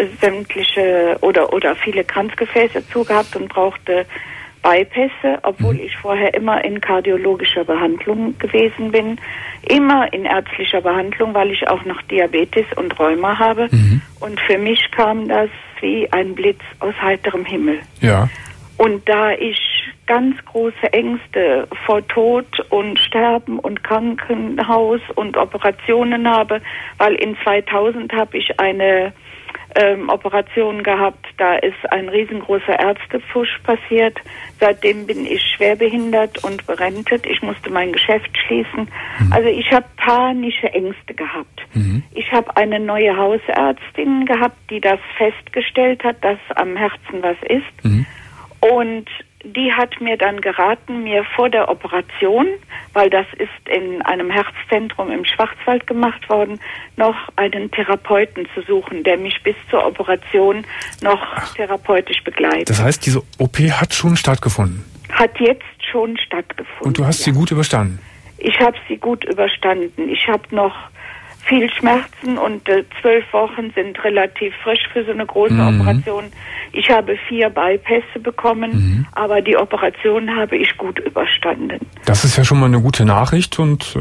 sämtliche oder oder viele Kranzgefäße zugehabt und brauchte Bypässe, obwohl mhm. ich vorher immer in kardiologischer Behandlung gewesen bin, immer in ärztlicher Behandlung, weil ich auch noch Diabetes und Rheuma habe. Mhm. Und für mich kam das wie ein Blitz aus heiterem Himmel. Ja. Und da ich ganz große Ängste vor Tod und Sterben und Krankenhaus und Operationen habe, weil in zweitausend habe ich eine ähm, Operation gehabt, da ist ein riesengroßer Ärztepfusch passiert. Seitdem bin ich schwerbehindert und berentet. Ich musste mein Geschäft schließen. Mhm. Also ich habe panische Ängste gehabt. Mhm. Ich habe eine neue Hausärztin gehabt, die das festgestellt hat, dass am Herzen was ist. Mhm. Und die hat mir dann geraten, mir vor der Operation, weil das ist in einem Herzzentrum im Schwarzwald gemacht worden, noch einen Therapeuten zu suchen, der mich bis zur Operation noch Ach. therapeutisch begleitet. Das heißt, diese O P hat schon stattgefunden? Hat jetzt schon stattgefunden. Und du hast ja. sie gut überstanden? Ich habe sie gut überstanden. Ich habe noch viel Schmerzen und äh, zwölf Wochen sind relativ frisch für so eine große mhm. Operation. Ich habe vier Bypässe bekommen, mhm. aber die Operation habe ich gut überstanden. Das ist ja schon mal eine gute Nachricht und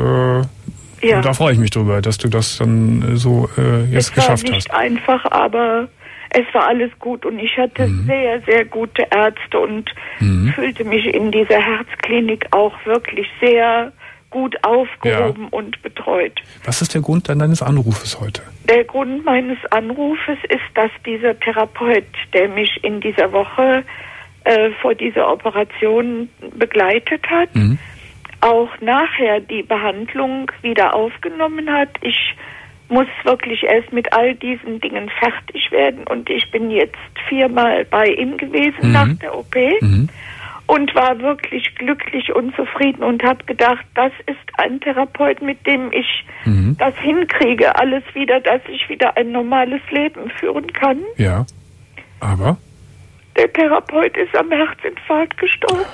äh, ja. da freue ich mich drüber, dass du das dann so äh, jetzt es geschafft war nicht hast. Einfach, aber es war alles gut und ich hatte mhm. sehr, sehr gute Ärzte und mhm. fühlte mich in dieser Herzklinik auch wirklich sehr gut aufgehoben ja. und betreut. Was ist der Grund dann deines Anrufes heute? Der Grund meines Anrufes ist, dass dieser Therapeut, der mich in dieser Woche äh, vor dieser Operation begleitet hat, mhm. auch nachher die Behandlung wieder aufgenommen hat. Ich muss wirklich erst mit all diesen Dingen fertig werden und ich bin jetzt viermal bei ihm gewesen mhm. nach der O P. Mhm. Und war wirklich glücklich und zufrieden und habe gedacht, das ist ein Therapeut, mit dem ich mhm. das hinkriege, alles wieder, dass ich wieder ein normales Leben führen kann. Ja, aber? Der Therapeut ist am Herzinfarkt gestorben.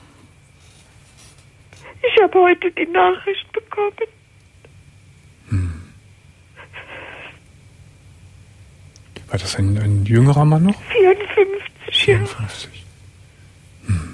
Ich habe heute die Nachricht bekommen. Hm. War das ein, ein jüngerer Mann noch? vierundfünfzig, vierundfünfzig. Ja. Hm.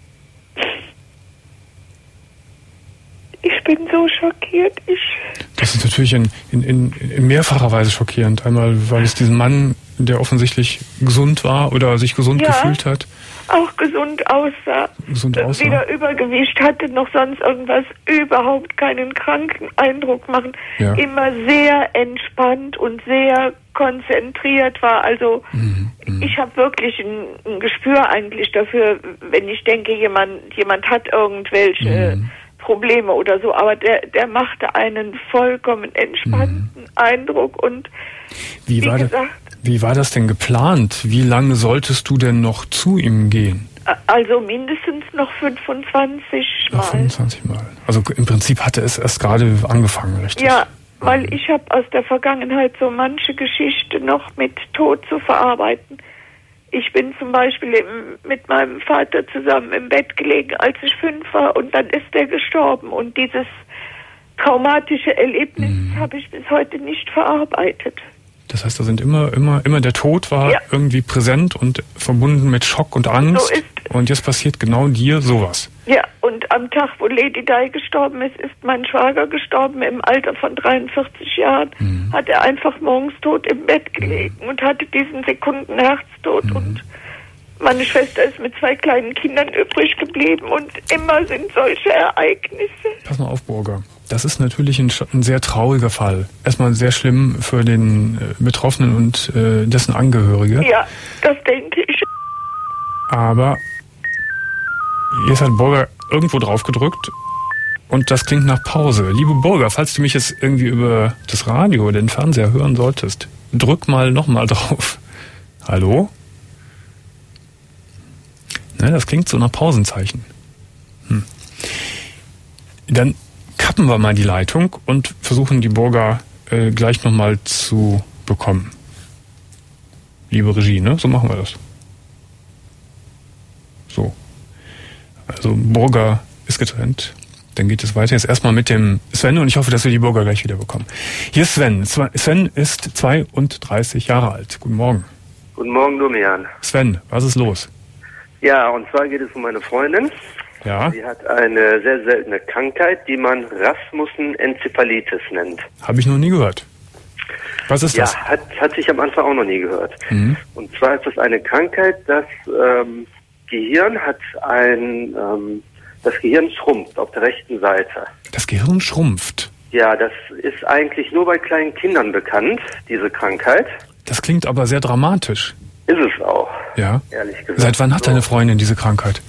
Ich bin so schockiert. Ich das ist natürlich in, in, in, in mehrfacher Weise schockierend. Einmal, weil es diesen Mann, der offensichtlich gesund war oder sich gesund ja, gefühlt hat. Auch gesund aussah. Gesund aussah. Weder Übergewicht hatte noch sonst irgendwas. Überhaupt keinen kranken Eindruck machen. Ja. Immer sehr entspannt und sehr konzentriert war. Also mhm, ich habe wirklich ein, ein Gespür eigentlich dafür, wenn ich denke, jemand, jemand hat irgendwelche mhm. Probleme oder so, aber der, der machte einen vollkommen entspannten mhm. Eindruck und wie, wie war gesagt... Da, wie war das denn geplant? Wie lange solltest du denn noch zu ihm gehen? Also mindestens noch fünfundzwanzig Mal. Noch fünfundzwanzig Mal. Also im Prinzip hatte es erst gerade angefangen, richtig? Ja, weil ich habe aus der Vergangenheit so manche Geschichte noch mit Tod zu verarbeiten. Ich bin zum Beispiel im, mit meinem Vater zusammen im Bett gelegen, als ich fünf war, und dann ist er gestorben. Und dieses traumatische Erlebnis mhm. habe ich bis heute nicht verarbeitet. Das heißt, da sind immer, immer, immer der Tod war ja. irgendwie präsent und verbunden mit Schock und Angst. So ist es. Und jetzt passiert genau dir sowas. Ja, und am Tag, wo Lady Di gestorben ist, ist mein Schwager gestorben im Alter von dreiundvierzig Jahren. Mhm. Hat er einfach morgens tot im Bett gelegen mhm. und hatte diesen Sekunden Herztod. Mhm. Und meine Schwester ist mit zwei kleinen Kindern übrig geblieben, und immer sind solche Ereignisse. Pass mal auf, Burger. Das ist natürlich ein, ein sehr trauriger Fall. Erstmal sehr schlimm für den äh, Betroffenen und äh, dessen Angehörige. Ja, das denke ich. Aber jetzt hat Burger irgendwo drauf gedrückt und das klingt nach Pause. Liebe Burger, falls du mich jetzt irgendwie über das Radio oder den Fernseher hören solltest, drück mal nochmal drauf. Hallo? Ne, das klingt so nach Pausenzeichen. Hm. Dann kappen wir mal die Leitung und versuchen die Burger äh, gleich nochmal zu bekommen. Liebe Regie, ne? So machen wir das. So. Also Burger ist getrennt. Dann geht es weiter jetzt erstmal mit dem Sven, und ich hoffe, dass wir die Burger gleich wieder bekommen. Hier ist Sven. Sven ist zweiunddreißig Jahre alt. Guten Morgen. Guten Morgen, Domian. Sven, was ist los? Ja, und zwar geht es um meine Freundin. Ja. Sie hat eine sehr seltene Krankheit, die man Rasmussen-Enzephalitis nennt. Habe ich noch nie gehört. Was ist ja, das? Ja, hat, hat sich am Anfang auch noch nie gehört. Mhm. Und zwar ist das eine Krankheit, das ähm, Gehirn hat ein, ähm, das Gehirn schrumpft auf der rechten Seite. Das Gehirn schrumpft? Ja, das ist eigentlich nur bei kleinen Kindern bekannt, diese Krankheit. Das klingt aber sehr dramatisch. Ist es auch. Ja. Ehrlich gesagt. Seit wann hat so. deine Freundin diese Krankheit?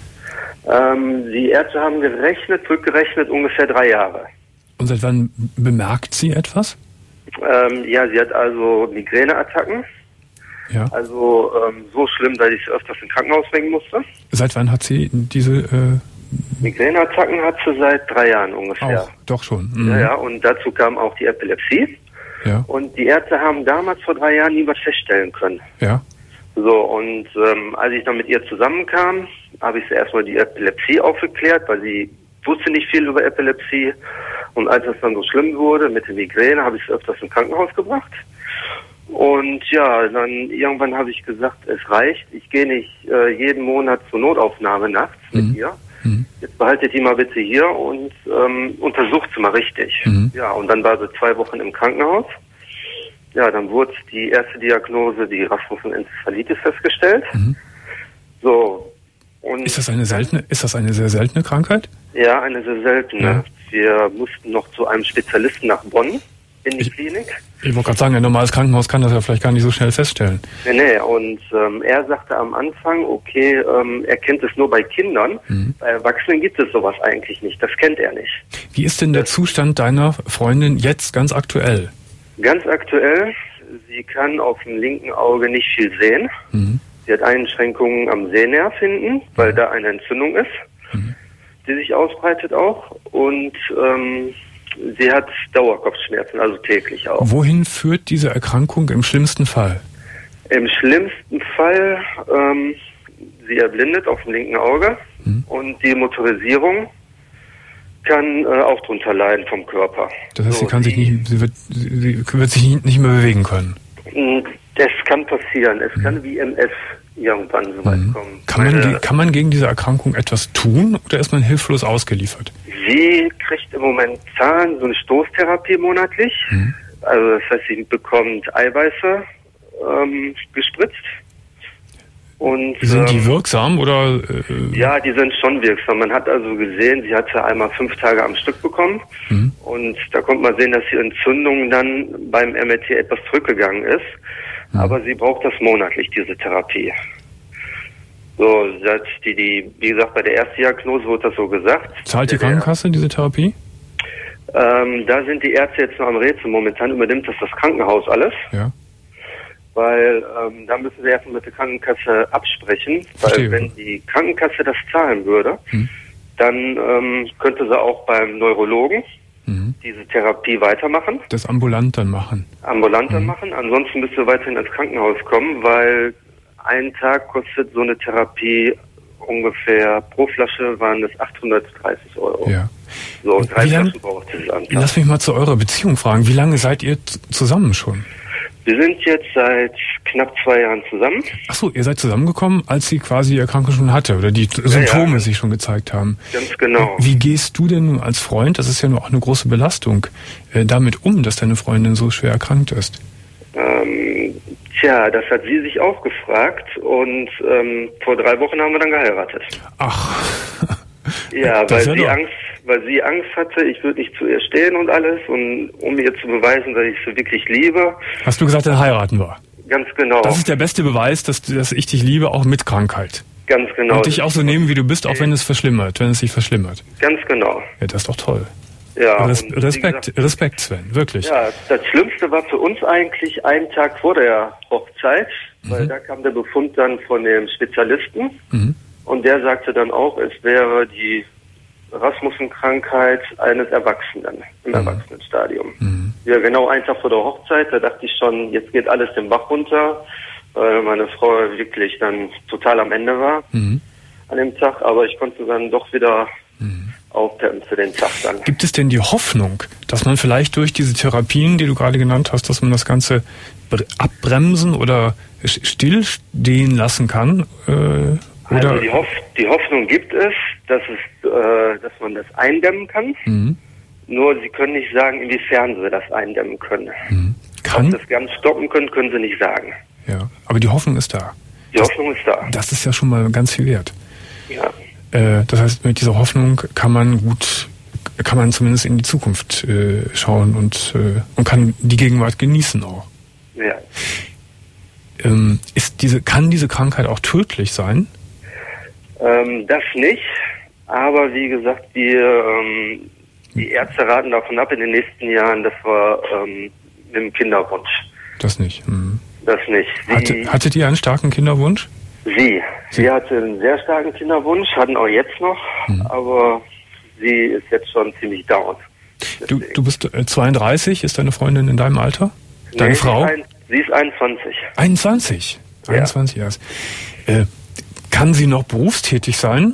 Ähm, die Ärzte haben gerechnet, zurückgerechnet ungefähr drei Jahre. Und seit wann bemerkt sie etwas? Ähm, ja, sie hat also Migräneattacken. Ja. Also ähm, so schlimm, dass ich öfters ins Krankenhaus bringen musste. Seit wann hat sie diese... Äh Migräneattacken hat sie seit drei Jahren ungefähr. Auch, doch schon. Mhm. Ja, ja, und dazu kam auch die Epilepsie. Ja. Und die Ärzte haben damals vor drei Jahren nie was feststellen können. Ja. So, und ähm, als ich dann mit ihr zusammenkam, habe ich sie erstmal die Epilepsie aufgeklärt, weil sie wusste nicht viel über Epilepsie. Und als es dann so schlimm wurde mit der Migräne, habe ich sie öfters im Krankenhaus gebracht. Und ja, dann irgendwann habe ich gesagt, es reicht. Ich gehe nicht äh, jeden Monat zur Notaufnahme nachts mhm. mit ihr. Mhm. Jetzt behaltet die mal bitte hier und ähm, untersucht sie mal richtig. Mhm. Ja, und dann war sie zwei Wochen im Krankenhaus. Ja, dann wurde die erste Diagnose, die Rasmussen-Enzephalitis, festgestellt. Mhm. So. Und ist das eine seltene, ist das eine sehr seltene Krankheit? Ja, eine sehr seltene. Ja. Wir mussten noch zu einem Spezialisten nach Bonn in die ich, Klinik. Ich wollte gerade sagen, ein normales Krankenhaus kann das ja vielleicht gar nicht so schnell feststellen. Nee, nee. Und ähm, er sagte am Anfang, okay, ähm, er kennt es nur bei Kindern. Mhm. Bei Erwachsenen gibt es sowas eigentlich nicht. Das kennt er nicht. Wie ist denn der das Zustand deiner Freundin jetzt ganz aktuell? Ganz aktuell, sie kann auf dem linken Auge nicht viel sehen. Mhm. Sie hat Einschränkungen am Sehnerv hinten, weil mhm. da eine Entzündung ist, mhm. die sich ausbreitet auch. Und ähm, sie hat Dauerkopfschmerzen, also täglich auch. Wohin führt diese Erkrankung im schlimmsten Fall? Im schlimmsten Fall, ähm, sie erblindet auf dem linken Auge mhm. und die Motorisierung kann äh, auch drunter leiden vom Körper. Das heißt, so, sie kann sich nicht, sie wird, sie wird sich nicht mehr bewegen können. Das kann passieren. Es mhm. kann wie M S irgendwann so weit mhm. kommen. Kann man, Meine, kann man gegen diese Erkrankung etwas tun oder ist man hilflos ausgeliefert? Sie kriegt im Moment Zahn, so eine Stoßtherapie monatlich. Mhm. Also das heißt, sie bekommt Eiweiße ähm, gespritzt. Und, sind die ähm, wirksam oder? Äh, ja, die sind schon wirksam. Man hat also gesehen, sie hatte einmal fünf Tage am Stück bekommen. Mhm. Und da konnte man sehen, dass die Entzündung dann beim M R T etwas zurückgegangen ist. Mhm. Aber sie braucht das monatlich, diese Therapie. So, seit die, die, wie gesagt, bei der ersten Diagnose wurde das so gesagt. Zahlt die der, Krankenkasse diese Therapie? Ähm, da sind die Ärzte jetzt noch am Rätsel. Momentan übernimmt das das Krankenhaus alles. Ja. Weil ähm, da müssen sie erstmal mit der Krankenkasse absprechen, Verstehe. Weil wenn die Krankenkasse das zahlen würde, hm. dann ähm, könnte sie auch beim Neurologen, hm. diese Therapie weitermachen. Das ambulant dann machen. Ambulant dann Mhm. machen. Ansonsten müsst ihr weiterhin ins Krankenhaus kommen, weil ein Tag kostet so eine Therapie ungefähr, pro Flasche waren es achthundertdreißig Euro. Ja. So, und drei Wie lang- Flaschen braucht es am Tag. Lass mich mal zu eurer Beziehung fragen. Wie lange seid ihr z- zusammen schon? Wir sind jetzt seit knapp zwei Jahren zusammen. Ach so, ihr seid zusammengekommen, als sie quasi die Erkrankung schon hatte oder die t- Symptome ja. sich schon gezeigt haben. Ganz genau. Wie gehst du denn als Freund, das ist ja nur auch eine große Belastung, äh, damit um, dass deine Freundin so schwer erkrankt ist? Ähm, tja, das hat sie sich auch gefragt und ähm, vor drei Wochen haben wir dann geheiratet. Ach. Ja, Das weil ja sie doch. Angst, weil sie Angst hatte, ich würde nicht zu ihr stehen und alles und um ihr zu beweisen, dass ich sie wirklich liebe. Hast du gesagt, dann heiraten wir. Ganz genau. Das ist der beste Beweis, dass, dass ich dich liebe, auch mit Krankheit. Ganz genau. Und dich auch so nehmen, wie du bist, auch wenn es verschlimmert, wenn es sich verschlimmert. Ganz genau. Ja, das ist doch toll. Ja. Res und wie Respekt, gesagt, Respekt, Sven, wirklich. ja, das Schlimmste war für uns eigentlich einen Tag vor der Hochzeit, weil da kam der Befund dann von dem Spezialisten Mhm. und der sagte dann auch, es wäre die Rasmussen-Krankheit eines Erwachsenen im Erwachsenenstadium. Mhm. Ja, genau einen Tag vor der Hochzeit, da dachte ich schon, jetzt geht alles den Bach runter, weil meine Frau wirklich dann total am Ende war Mhm. an dem Tag, aber ich konnte dann doch wieder aufpeppen für den Tag dann. Gibt es denn die Hoffnung, dass man vielleicht durch diese Therapien, die du gerade genannt hast, dass man das Ganze bre- abbremsen oder sch- stillstehen lassen kann? Äh, oder Also die, Hoff die Hoffnung gibt es, dass es, äh, dass man das eindämmen kann. Mhm. Nur sie können nicht sagen, inwiefern sie das eindämmen können. Mhm. Ob Kann? sie das ganz stoppen können, können sie nicht sagen. Ja, aber die Hoffnung ist da. Die Hoffnung ist da. Das ist ja schon mal ganz viel wert. Ja. Äh, das heißt, mit dieser Hoffnung kann man gut, kann man zumindest in die Zukunft äh, schauen und, äh, und kann die Gegenwart genießen auch. Ja. Ähm, ist diese, kann diese Krankheit auch tödlich sein? Ähm, das nicht, aber wie gesagt, die, ähm, die Ärzte raten davon ab in den nächsten Jahren, dass wir ähm, mit dem Kinderwunsch. Das nicht. Hm. Das nicht. Sie, Hatte, hattet ihr einen starken Kinderwunsch? sie, sie hatte einen sehr starken Kinderwunsch, hatten auch jetzt noch, Mhm. aber sie ist jetzt schon ziemlich down. Du, du bist äh, zweiunddreißig, ist deine Freundin in deinem Alter? Deine Nee, Frau? Sie ist, ein, sie ist einundzwanzig. einundzwanzig. Ja. einundzwanzig Jahre. Äh, kann sie noch berufstätig sein?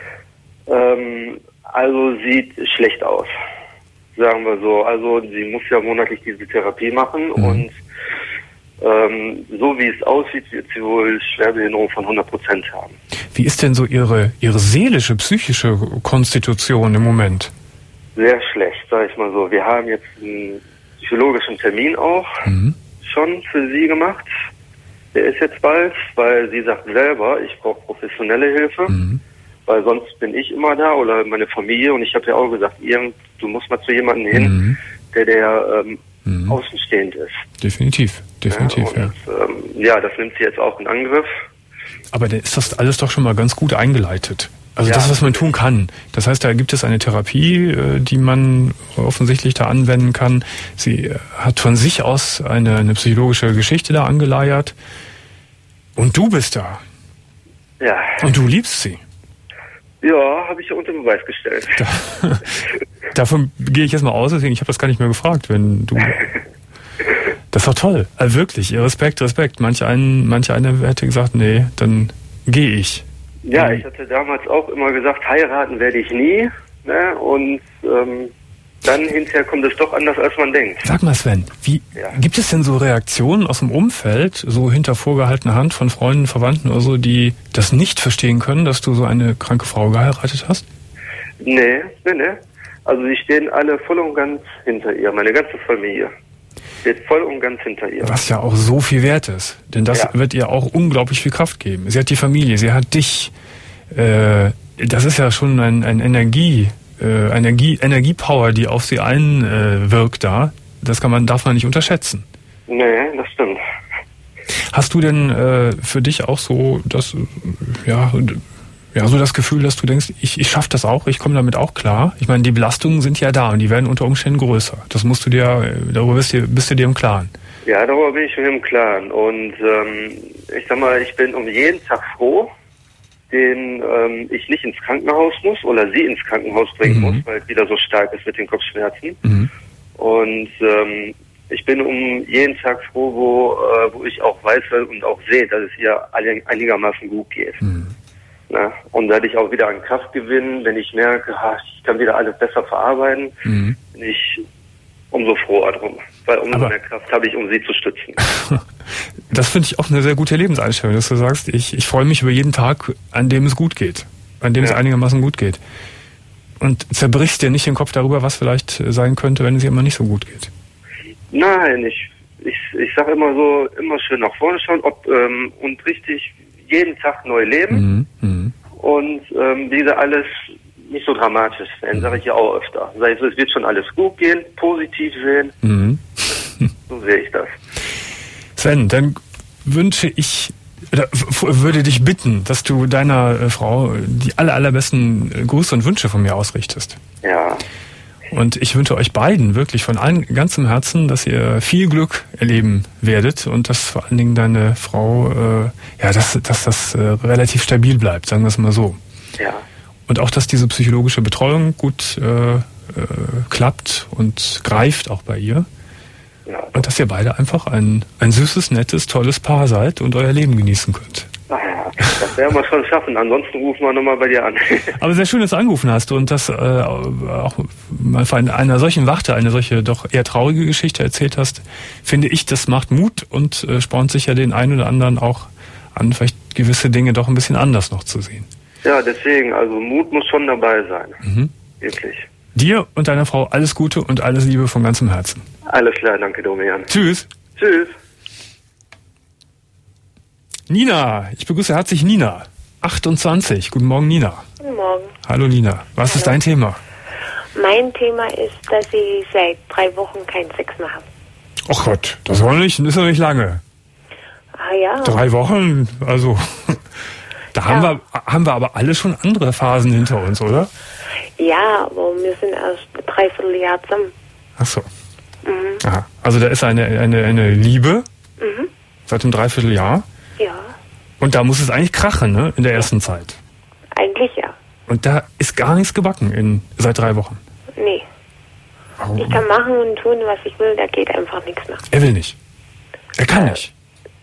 Ähm, also sieht schlecht aus, sagen wir so. Also sie muss ja monatlich diese Therapie machen Mhm. und ähm, so wie es aussieht, wird sie wohl Schwerbehinderung von hundert Prozent haben. Wie ist denn so ihre, ihre seelische, psychische Konstitution im Moment? Sehr schlecht, sag ich mal so. Wir haben jetzt einen psychologischen Termin auch Mhm. schon für sie gemacht. Der ist jetzt bald, weil sie sagt selber, ich brauche professionelle Hilfe, Mhm. weil sonst bin ich immer da oder meine Familie und ich habe ja auch gesagt, irgend, du musst mal zu jemandem hin, Mhm. der der ähm, Mhm. außenstehend ist. Definitiv, definitiv, ja, ja. und, ähm, ja, das nimmt sie jetzt auch in Angriff. Aber dann ist das alles doch schon mal ganz gut eingeleitet. Also Ja. das, was man tun kann. Das heißt, da gibt es eine Therapie, äh, die man offensichtlich da anwenden kann. Sie äh, hat von sich aus eine, eine psychologische Geschichte da angeleiert. Und du bist da. Ja, Und du liebst sie. ja, habe ich ja unter Beweis gestellt. Da, davon gehe ich jetzt mal aus, deswegen, ich habe das gar nicht mehr gefragt, wenn du... Das ist doch toll. Also wirklich, Respekt, Respekt. Manch einen, manch einer hätte gesagt, nee, dann gehe ich. Ja, ich hatte damals auch immer gesagt, heiraten werde ich nie. Ne? Und ähm, dann hinterher kommt es doch anders, als man denkt. Sag mal, Sven, wie Ja. gibt es denn so Reaktionen aus dem Umfeld, so hinter vorgehaltener Hand von Freunden, Verwandten oder so, die das nicht verstehen können, dass du so eine kranke Frau geheiratet hast? Nee, nee, nee. Also sie stehen alle voll und ganz hinter ihr, meine ganze Familie. Steht voll und ganz hinter ihr. Was ja auch so viel wert ist. Denn das Ja. wird ihr auch unglaublich viel Kraft geben. Sie hat die Familie, sie hat dich. Äh, das ist ja schon ein, ein Energie, äh, Energie, Energiepower, die auf sie einwirkt da. Das kann man, darf man nicht unterschätzen. Nee, das stimmt. Hast du denn äh, für dich auch so das, ja, ja, so das Gefühl, dass du denkst, ich, ich schaffe das auch, ich komme damit auch klar? Ich meine, die Belastungen sind ja da und die werden unter Umständen größer. Das musst du dir, darüber bist du, bist du dir im Klaren. Ja, darüber bin ich mir im Klaren. Und ähm, ich sag mal, ich bin um jeden Tag froh, den ähm, ich nicht ins Krankenhaus muss oder sie ins Krankenhaus bringen Mhm. muss, weil es wieder so stark ist mit den Kopfschmerzen. Mhm. Und ähm, ich bin um jeden Tag froh, wo, äh, wo ich auch weiß und auch sehe, dass es ihr einigermaßen gut geht. Mhm. Na? Und werde ich auch wieder an Kraft gewinnen, wenn ich merke, ha, ich kann wieder alles besser verarbeiten, Mhm. bin ich umso froher drum. Weil umso Aber- mehr Kraft habe ich, um sie zu stützen. Das finde ich auch eine sehr gute Lebenseinstellung, dass du sagst, ich, ich freue mich über jeden Tag, an dem es gut geht, an dem es Ja. einigermaßen gut geht. Und zerbrichst dir nicht den Kopf darüber, was vielleicht sein könnte, wenn es dir immer nicht so gut geht. Nein, ich, ich, ich sage immer so, immer schön nach vorne schauen ob, ähm, und richtig jeden Tag neu leben. Mhm. Mhm. Und ähm, wie gesagt, alles nicht so dramatisch sehen, sage ich ja auch öfter. Sag ich so, es wird schon alles gut gehen, positiv sehen, Mhm. so sehe ich das. Sven, dann wünsche ich, oder f- würde dich bitten, dass du deiner äh, Frau die aller, allerbesten äh, Grüße und Wünsche von mir ausrichtest. Ja, Und ich wünsche euch beiden wirklich von allen ganzem Herzen, dass ihr viel Glück erleben werdet und dass vor allen Dingen deine Frau, äh, ja, dass, dass das äh, relativ stabil bleibt, sagen wir es mal so. ja, Und auch, dass diese psychologische Betreuung gut äh, äh, klappt und greift auch bei ihr. ja. Und dass ihr beide einfach ein, ein süßes, nettes, tolles Paar seid und euer Leben genießen könnt. Naja, das werden wir schon schaffen. Ansonsten rufen wir nochmal bei dir an. Aber sehr schön, dass du angerufen hast und dass äh, auch mal von einer solchen Warte eine solche doch eher traurige Geschichte erzählt hast, finde ich, das macht Mut und äh, spornt sicher den einen oder anderen auch an, vielleicht gewisse Dinge doch ein bisschen anders noch zu sehen. Ja, deswegen, also Mut muss schon dabei sein. Mhm. Wirklich. Dir und deiner Frau alles Gute und alles Liebe von ganzem Herzen. Alles klar, danke Domian. Tschüss. Tschüss. Nina, ich begrüße herzlich Nina. achtundzwanzig. Guten Morgen, Nina. Guten Morgen. Hallo Nina. Was ist dein Thema? Mein Thema ist, dass ich seit drei Wochen keinen Sex mehr habe. Ach Gott, das war nicht, ist doch nicht lange. Ah ja. Drei Wochen, also da haben, Ja. wir, haben wir aber alle schon andere Phasen hinter uns, oder? Ja, aber wir sind erst ein Dreivierteljahr zusammen. Ach so. Mhm. Aha. Also da ist eine, eine, eine Liebe Mhm. seit einem Dreivierteljahr Ja, und da muss es eigentlich krachen, ne, in der ersten Zeit. eigentlich ja. Und da ist gar nichts gebacken in, seit drei Wochen. Nee. Warum? Ich kann machen und tun, was ich will, da geht einfach nichts mehr. Er will nicht. Er kann nicht.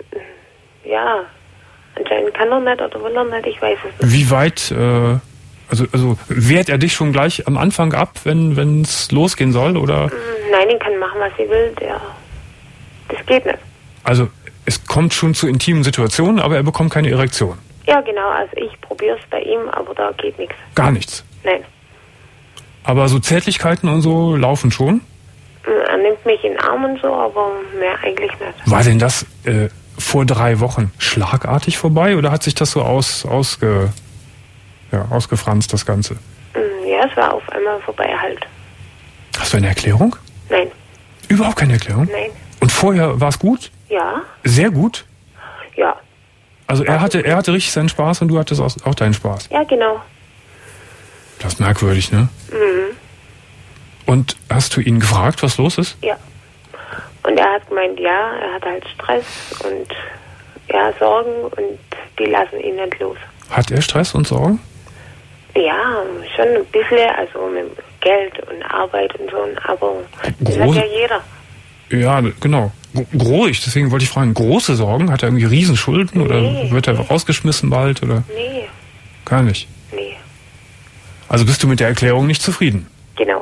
Ja, anscheinend kann er nicht oder will er nicht, ich weiß es nicht. Wie weit, äh, also, also wehrt er dich schon gleich am Anfang ab, wenn es losgehen soll, oder? Mhm, Nein, ich kann machen, was ich will, der, das geht nicht. Also es kommt schon zu intimen Situationen, aber er bekommt keine Erektion. Ja, genau, also ich probiere es bei ihm, aber da geht nichts. Gar nichts. Nein. Aber so Zärtlichkeiten und so laufen schon. Er nimmt mich in den Arm und so, aber mehr eigentlich nicht. War denn das äh, vor drei Wochen schlagartig vorbei oder hat sich das so aus, ausge, ja, ausgefranst, das Ganze? Mm, Ja, es war auf einmal vorbei halt. Hast du eine Erklärung? Nein, Überhaupt keine Erklärung? nein. Und vorher war es gut? Ja, Sehr gut? ja, Also er hatte, er hatte richtig seinen Spaß und du hattest auch, auch deinen Spaß. ja, genau. Das ist merkwürdig, ne? Mhm. Und hast du ihn gefragt, was los ist? Ja. Und er hat gemeint, ja, er hat halt Stress und ja, Sorgen und die lassen ihn nicht los. Hat er Stress und Sorgen? Ja, schon ein bisschen, also mit Geld und Arbeit und so, aber das hat Groß- ja jeder. Ja, genau. Groß, deswegen wollte ich fragen, große Sorgen? Hat er irgendwie Riesenschulden oder Nee. wird er rausgeschmissen bald oder Nee, gar nicht? nee, Also bist du mit der Erklärung nicht zufrieden? genau.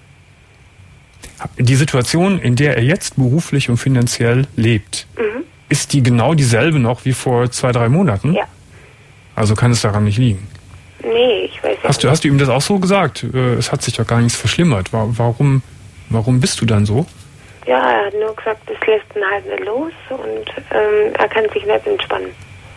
Die Situation, in der er jetzt beruflich und finanziell lebt, Mhm. ist die genau dieselbe noch wie vor zwei, drei Monaten? Ja. Also kann es daran nicht liegen. Nee, ich weiß Hast du, hast du ihm das auch so gesagt? Äh, Es hat sich doch gar nichts verschlimmert. Wa- Warum, warum bist du dann so? Ja, er hat nur gesagt, das lässt ihn halt nicht los und ähm, er kann sich nicht entspannen.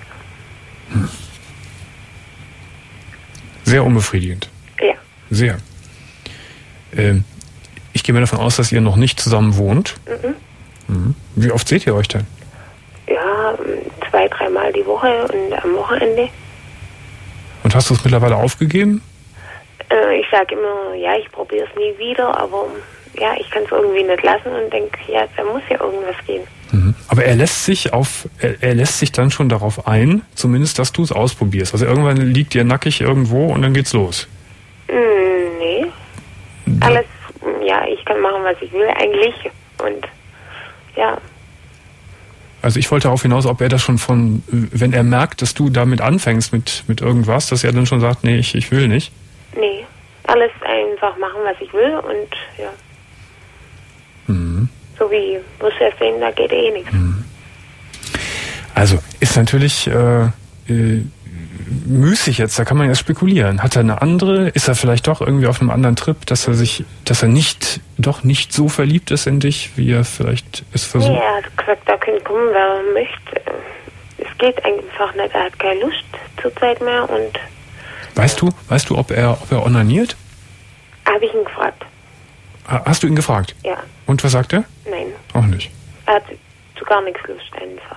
Sehr unbefriedigend. Ja, Sehr. Ähm, ich gehe mal davon aus, dass ihr noch nicht zusammen wohnt. mhm. Mhm. Wie oft seht ihr euch denn? ja, zwei, dreimal die Woche und am Wochenende. Und hast du es mittlerweile aufgegeben? Äh, ich sage immer, ja, ich probiere es nie wieder, aber ja, ich kann es irgendwie nicht lassen und denke, ja, da muss ja irgendwas gehen. Mhm. Aber er lässt sich auf, er, er lässt sich dann schon darauf ein, zumindest, dass du es ausprobierst. Also irgendwann liegt ihr nackig irgendwo und dann geht's los. Mm, nee. Ja. Alles, ja, ich kann machen, was ich will eigentlich. Und ja. Also ich wollte darauf hinaus, ob er das schon von, wenn er merkt, dass du damit anfängst mit, mit irgendwas, dass er dann schon sagt, nee, ich, ich will nicht. Nee. Alles einfach machen, was ich will und ja. Mhm. So wie, muss er sehen, da geht eh nichts. Mhm. Also, ist natürlich äh, äh, müßig jetzt, da kann man jetzt spekulieren. Hat er eine andere, ist er vielleicht doch irgendwie auf einem anderen Trip, dass er sich, dass er nicht, doch nicht so verliebt ist in dich, wie er vielleicht es versucht? Nee, er hat gesagt, da kann kommen, wer er möchte. Es geht einfach nicht, er hat keine Lust zurzeit mehr und... Weißt du, weißt du, ob er, ob er onaniert? Habe ich ihn gefragt. Hast du ihn gefragt? Ja. Und was sagt er? Nein. Auch nicht. Er hat zu gar nichts Lust einfach.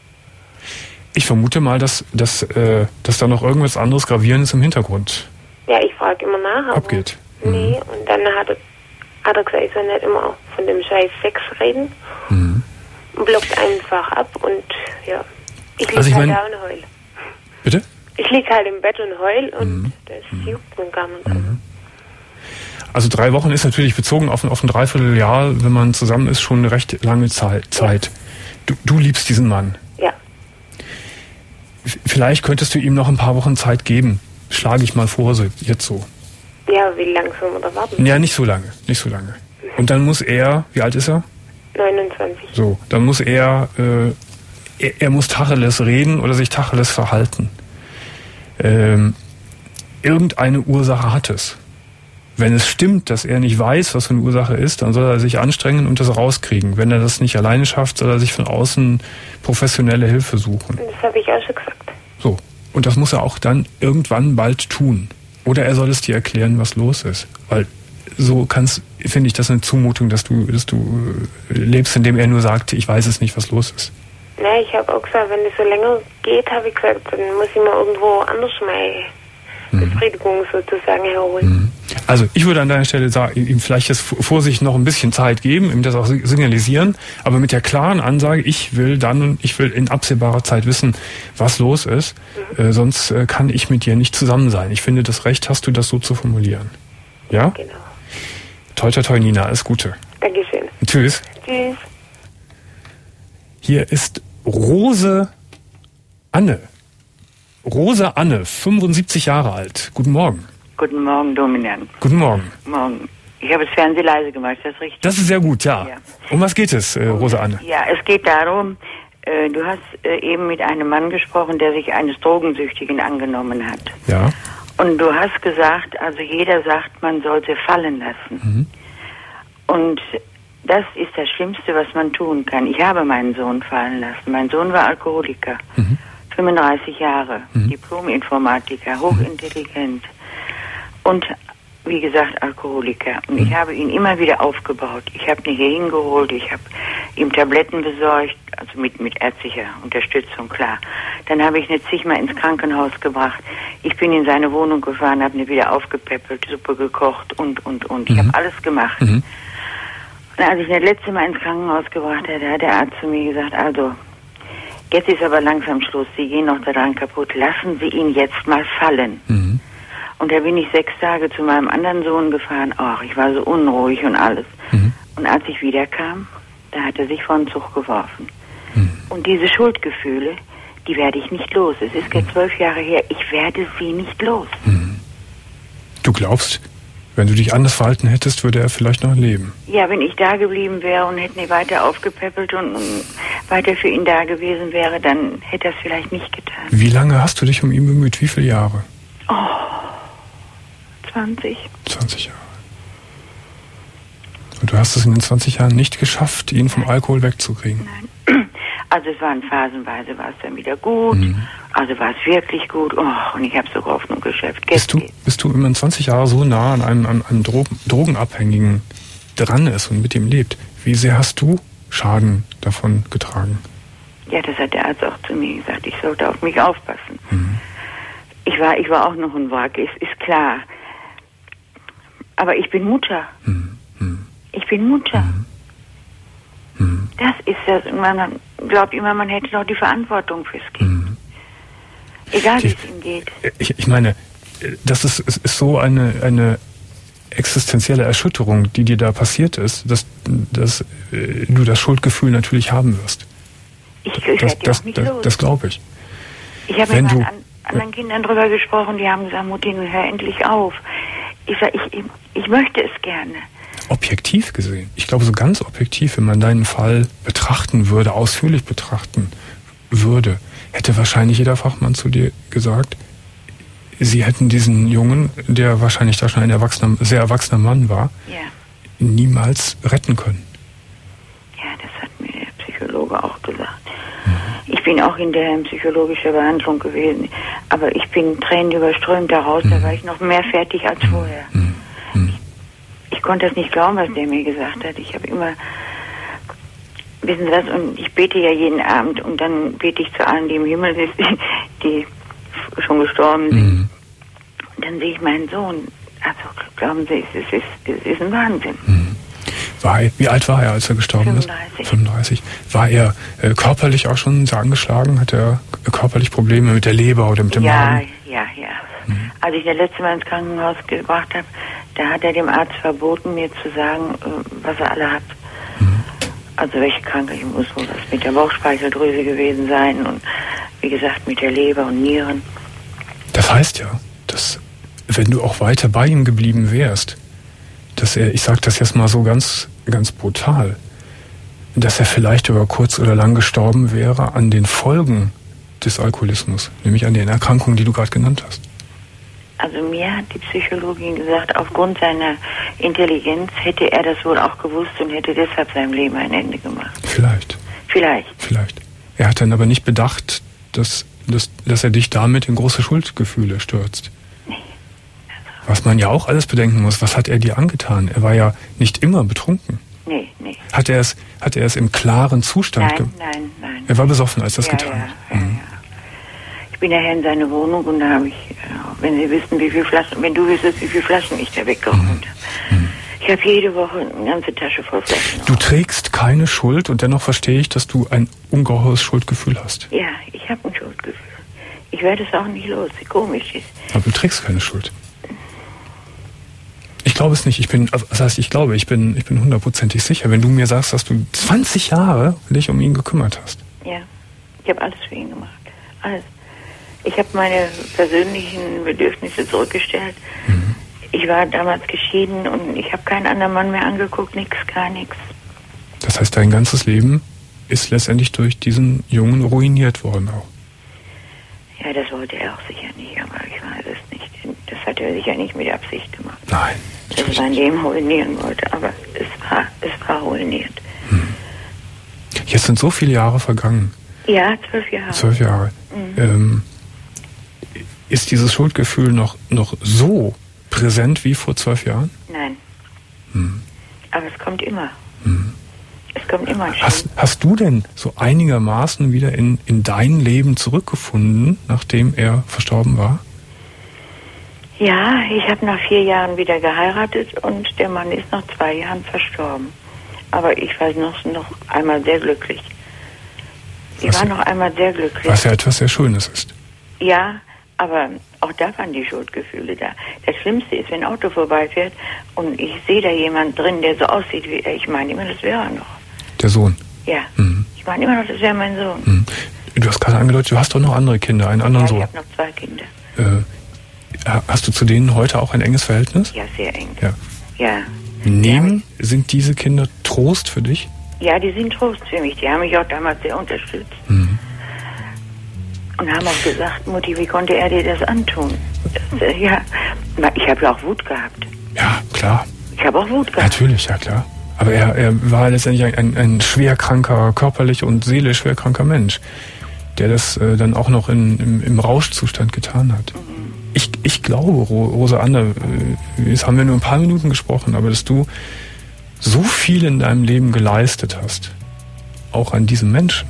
Ich vermute mal, dass, dass, äh, dass da noch irgendwas anderes Gravierendes im Hintergrund ja, ich frage immer nach. Aber abgeht. Nee, mhm. Und dann hat er, hat er gesagt, ich soll nicht immer von dem Scheiß Sex reden. Mhm. Und blockt einfach ab und ja. Ich liege also halt mein... da und heul. Bitte? Ich liege halt im Bett und heul und mhm. das mhm. juckt mir gar nicht. Mhm. Also drei Wochen ist natürlich bezogen auf ein, auf ein Dreivierteljahr, wenn man zusammen ist, schon eine recht lange Zeit. Zeit. Ja. Du, du liebst diesen Mann. Ja. Vielleicht könntest du ihm noch ein paar Wochen Zeit geben. Schlage ich mal vor, so jetzt so. Ja, wie lange soll man da warten? Ja, nicht so lange, nicht so lange. Und dann muss er, wie alt ist er? neunundzwanzig. So, dann muss er, äh, er, er muss Tacheles reden oder sich Tacheles verhalten. Ähm, irgendeine Ursache hat es. Wenn es stimmt, dass er nicht weiß, was für eine Ursache ist, dann soll er sich anstrengen und das rauskriegen. Wenn er das nicht alleine schafft, soll er sich von außen professionelle Hilfe suchen. Das habe ich auch schon gesagt. So. Und das muss er auch dann irgendwann bald tun. Oder er soll es dir erklären, was los ist. Weil so kannst, finde ich das eine Zumutung, dass du, dass du lebst, indem er nur sagt, ich weiß es nicht, was los ist. Na, ich habe auch gesagt, wenn es so länger geht, habe ich gesagt, dann muss ich mal irgendwo anders mal Befriedigung sozusagen herholen. Also ich würde an deiner Stelle sagen, ihm vielleicht jetzt Vorsicht noch ein bisschen Zeit geben, ihm das auch signalisieren, aber mit der klaren Ansage, ich will dann, ich will in absehbarer Zeit wissen, was los ist, mhm. äh, sonst äh, kann ich mit dir nicht zusammen sein. Ich finde, das Recht hast du, das so zu formulieren. Ja? Genau. Toi, toi, toi, Nina, alles Gute. Dankeschön. Tschüss. Tschüss. Hier ist Rose Anne. Rose Anne, fünfundsiebzig Jahre alt. Guten Morgen. Guten Morgen, Domian. Guten Morgen. Morgen. Ich habe das Fernsehen leise gemacht, ist das richtig? Das ist sehr gut, ja. ja. Um was geht es, äh, Rose Anne? Ja, es geht darum, äh, du hast äh, eben mit einem Mann gesprochen, der sich eines Drogensüchtigen angenommen hat. Ja. Und du hast gesagt, also jeder sagt, man sollte fallen lassen. Mhm. Und das ist das Schlimmste, was man tun kann. Ich habe meinen Sohn fallen lassen. Mein Sohn war Alkoholiker. Mhm. fünfunddreißig Jahre, mhm. Diplom-Informatiker, hochintelligent und wie gesagt Alkoholiker. Und mhm. ich habe ihn immer wieder aufgebaut. Ich habe ihn hier hingeholt, ich habe ihm Tabletten besorgt, also mit, mit ärztlicher Unterstützung, klar. Dann habe ich ihn zigmal ins Krankenhaus gebracht. Ich bin in seine Wohnung gefahren, habe ihn wieder aufgepäppelt, Suppe gekocht und, und, und. Ich mhm. habe alles gemacht. Mhm. Und als ich ihn das letzte Mal ins Krankenhaus gebracht habe, hat der Arzt zu mir gesagt, also, jetzt ist aber langsam Schluss, Sie gehen noch daran kaputt. Lassen Sie ihn jetzt mal fallen. Mhm. Und da bin ich sechs Tage zu meinem anderen Sohn gefahren. Ach, ich war so unruhig und alles. Mhm. Und als ich wiederkam, da hat er sich vor den Zug geworfen. Mhm. Und diese Schuldgefühle, die werde ich nicht los. Es ist jetzt zwölf Jahre her. Ich werde sie nicht los. Mhm. Du glaubst, wenn du dich anders verhalten hättest, würde er vielleicht noch leben? Ja, wenn ich da geblieben wäre und hätte ihn weiter aufgepäppelt und, und weiter für ihn da gewesen wäre, dann hätte er es vielleicht nicht getan. Wie lange hast du dich um ihn bemüht? Wie viele Jahre? Oh, zwanzig. zwanzig Jahre. Und du hast es in den zwanzig Jahren nicht geschafft, ihn vom Alkohol wegzukriegen? Nein. Also es waren phasenweise, war es dann wieder gut. Mhm. Also war es wirklich gut. Oh, und ich habe so Hoffnung geschöpft. Bist du, bist du immer zwanzig Jahre so nah an einem, an einem Drogen, Drogenabhängigen dran ist und mit ihm lebt? Wie sehr hast du Schaden davon getragen? Ja, das hat der Arzt auch zu mir gesagt. Ich sollte auf mich aufpassen. Mhm. Ich war, ich war auch noch ein Wrack, ist, ist klar. Aber ich bin Mutter. Mhm. Ich bin Mutter. Mhm. Das ist das. Man glaubt immer, man hätte noch die Verantwortung fürs Kind. Mhm. Egal, wie es ihm geht. Ich, ich meine, das ist, ist, ist so eine, eine existenzielle Erschütterung, die dir da passiert ist, dass, dass äh, du das Schuldgefühl natürlich haben wirst. Ich, ich das das, nicht das, los. das glaube ich. Ich habe mit meinen an, anderen Kindern drüber gesprochen, die haben gesagt, Mutti, hör endlich auf. Ich sage, ich, ich, ich möchte es gerne. Objektiv gesehen, ich glaube so ganz objektiv, wenn man deinen Fall betrachten würde, ausführlich betrachten würde, hätte wahrscheinlich jeder Fachmann zu dir gesagt, sie hätten diesen Jungen, der wahrscheinlich da schon ein erwachsener, sehr erwachsener Mann war, ja. niemals retten können. Ja, das hat mir der Psychologe auch gesagt. Mhm. Ich bin auch in der psychologischen Behandlung gewesen, aber ich bin tränenüberströmt daraus, mhm. da war ich noch mehr fertig als vorher. Mhm. Mhm. Ich, ich konnte das nicht glauben, was der mir gesagt hat. Ich habe immer, wissen Sie was, und ich bete ja jeden Abend und dann bete ich zu allen, die im Himmel sind, die, die schon gestorben sind. Mhm. Und dann sehe ich meinen Sohn. Also glauben Sie, es ist, es ist ein Wahnsinn. Mhm. War er, wie alt war er, als er gestorben fünfunddreißig. ist? fünfunddreißig. War er äh, körperlich auch schon sehr angeschlagen? Hat er äh, körperlich Probleme mit der Leber oder mit dem ja, Magen? Ja, ja, ja. Mhm. Als ich das letzte Mal ins Krankenhaus gebracht habe, da hat er dem Arzt verboten, mir zu sagen, was er alle hat. Mhm. Also welche Krankheit, ich muss wohl was mit der Bauchspeicheldrüse gewesen sein und wie gesagt mit der Leber und Nieren. Das heißt ja, dass wenn du auch weiter bei ihm geblieben wärst, dass er, ich sage das jetzt mal so ganz, ganz brutal, dass er vielleicht über kurz oder lang gestorben wäre an den Folgen des Alkoholismus, nämlich an den Erkrankungen, die du gerade genannt hast. Also mir hat die Psychologin gesagt, aufgrund seiner Intelligenz hätte er das wohl auch gewusst und hätte deshalb seinem Leben ein Ende gemacht. Vielleicht. Vielleicht. Vielleicht. Er hat dann aber nicht bedacht, dass, dass, dass er dich damit in große Schuldgefühle stürzt. Nee. Also was man ja auch alles bedenken muss, was hat er dir angetan? Er war ja nicht immer betrunken. Nee, nee. Hat er es, hat er es im klaren Zustand Nein, gemacht? nein, nein. Er war besoffen, als das ja, getan ja, hat. ja, Mhm. ja. Ich bin nachher in seine Wohnung und da habe ich, wenn Sie wissen, wie viele Flaschen, wenn du wüsstest, wie viele Flaschen ich da weggeräumt habe. Mhm. Ich habe jede Woche eine ganze Tasche voll Flaschen. Du trägst keine Schuld und dennoch verstehe ich, dass du ein ungeheures Schuldgefühl hast. Ja, ich habe ein Schuldgefühl. Ich werde es auch nicht los, wie komisch ist. Aber du trägst keine Schuld. Ich glaube es nicht. Ich bin, also das heißt, ich glaube, ich bin, ich bin hundertprozentig sicher, wenn du mir sagst, dass du zwanzig Jahre dich um ihn gekümmert hast. Ja, ich habe alles für ihn gemacht. Alles. Ich habe meine persönlichen Bedürfnisse zurückgestellt. Mhm. Ich war damals geschieden und ich habe keinen anderen Mann mehr angeguckt, nix, gar nichts. Das heißt, dein ganzes Leben ist letztendlich durch diesen Jungen ruiniert worden auch. Ja, das wollte er auch sicher nicht, aber ich weiß es nicht. Das hat er sicher nicht mit Absicht gemacht. Nein. Dass er sein Leben ruinieren wollte, aber es war, es war ruiniert. Hm. Jetzt sind so viele Jahre vergangen. Ja, zwölf Jahre. Zwölf Jahre. Mhm. Ähm, ist dieses Schuldgefühl noch, noch so präsent wie vor zwölf Jahren? Nein. Hm. Aber es kommt immer. Hm. Es kommt immer schon. Hast, hast du denn so einigermaßen wieder in, in dein Leben zurückgefunden, nachdem er verstorben war? Ja, ich habe nach vier Jahren wieder geheiratet und der Mann ist nach zwei Jahren verstorben. Aber ich war noch, noch einmal sehr glücklich. Ich was, war noch einmal sehr glücklich. Was ja etwas sehr Schönes ist. Ja, aber auch da waren die Schuldgefühle da. Das Schlimmste ist, wenn ein Auto vorbeifährt und ich sehe da jemand drin, der so aussieht wie er. Ich meine immer, das wäre er noch. Der Sohn? Ja. Mhm. Ich meine immer noch, das wäre mein Sohn. Mhm. Du hast gerade angedeutet, du hast doch noch andere Kinder, einen anderen ja, Sohn. ich habe noch zwei Kinder. Äh, hast du zu denen heute auch ein enges Verhältnis? Ja, sehr eng. Ja. Ja. Nehmen, ja. Sind diese Kinder Trost für dich? Ja, die sind Trost für mich. Die haben mich auch damals sehr unterstützt. Mhm. Und haben auch gesagt, Mutti, wie konnte er dir das antun? Das, äh, ja, ich habe ja auch Wut gehabt. Ja, klar. Ich habe auch Wut gehabt. Natürlich, ja klar. Aber er, er war letztendlich ein, ein, ein schwerkranker, körperlich und seelisch schwerkranker Mensch, der das äh, dann auch noch in, im, im Rauschzustand getan hat. Mhm. Ich, ich glaube, Rosa Ander, äh, jetzt haben wir nur ein paar Minuten gesprochen, aber dass du so viel in deinem Leben geleistet hast, auch an diesem Menschen,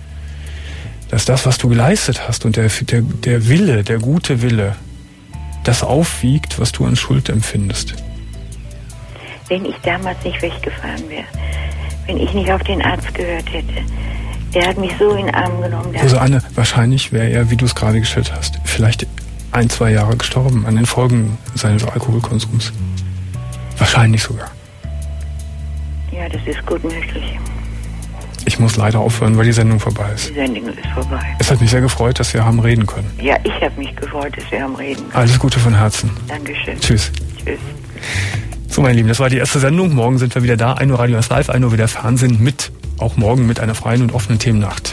dass das, was du geleistet hast und der, der, der Wille, der gute Wille, das aufwiegt, was du an Schuld empfindest. Wenn ich damals nicht weggefahren wäre, wenn ich nicht auf den Arzt gehört hätte. Der hat mich so in den Arm genommen. Also Anne, wahrscheinlich wäre er, wie du es gerade geschildert hast, vielleicht ein, zwei Jahre gestorben an den Folgen seines Alkoholkonsums. Wahrscheinlich sogar. Ja, das ist gut möglich. Ich muss leider aufhören, weil die Sendung vorbei ist. Die Sendung ist vorbei. Es hat mich sehr gefreut, dass wir haben reden können. Ja, ich habe mich gefreut, dass wir haben reden können. Alles Gute von Herzen. Dankeschön. Tschüss. Tschüss. So, meine Lieben, das war die erste Sendung. Morgen sind wir wieder da. ein Uhr Radio eins Live, ein Uhr wieder Fernsehen mit, auch morgen mit einer freien und offenen Themennacht.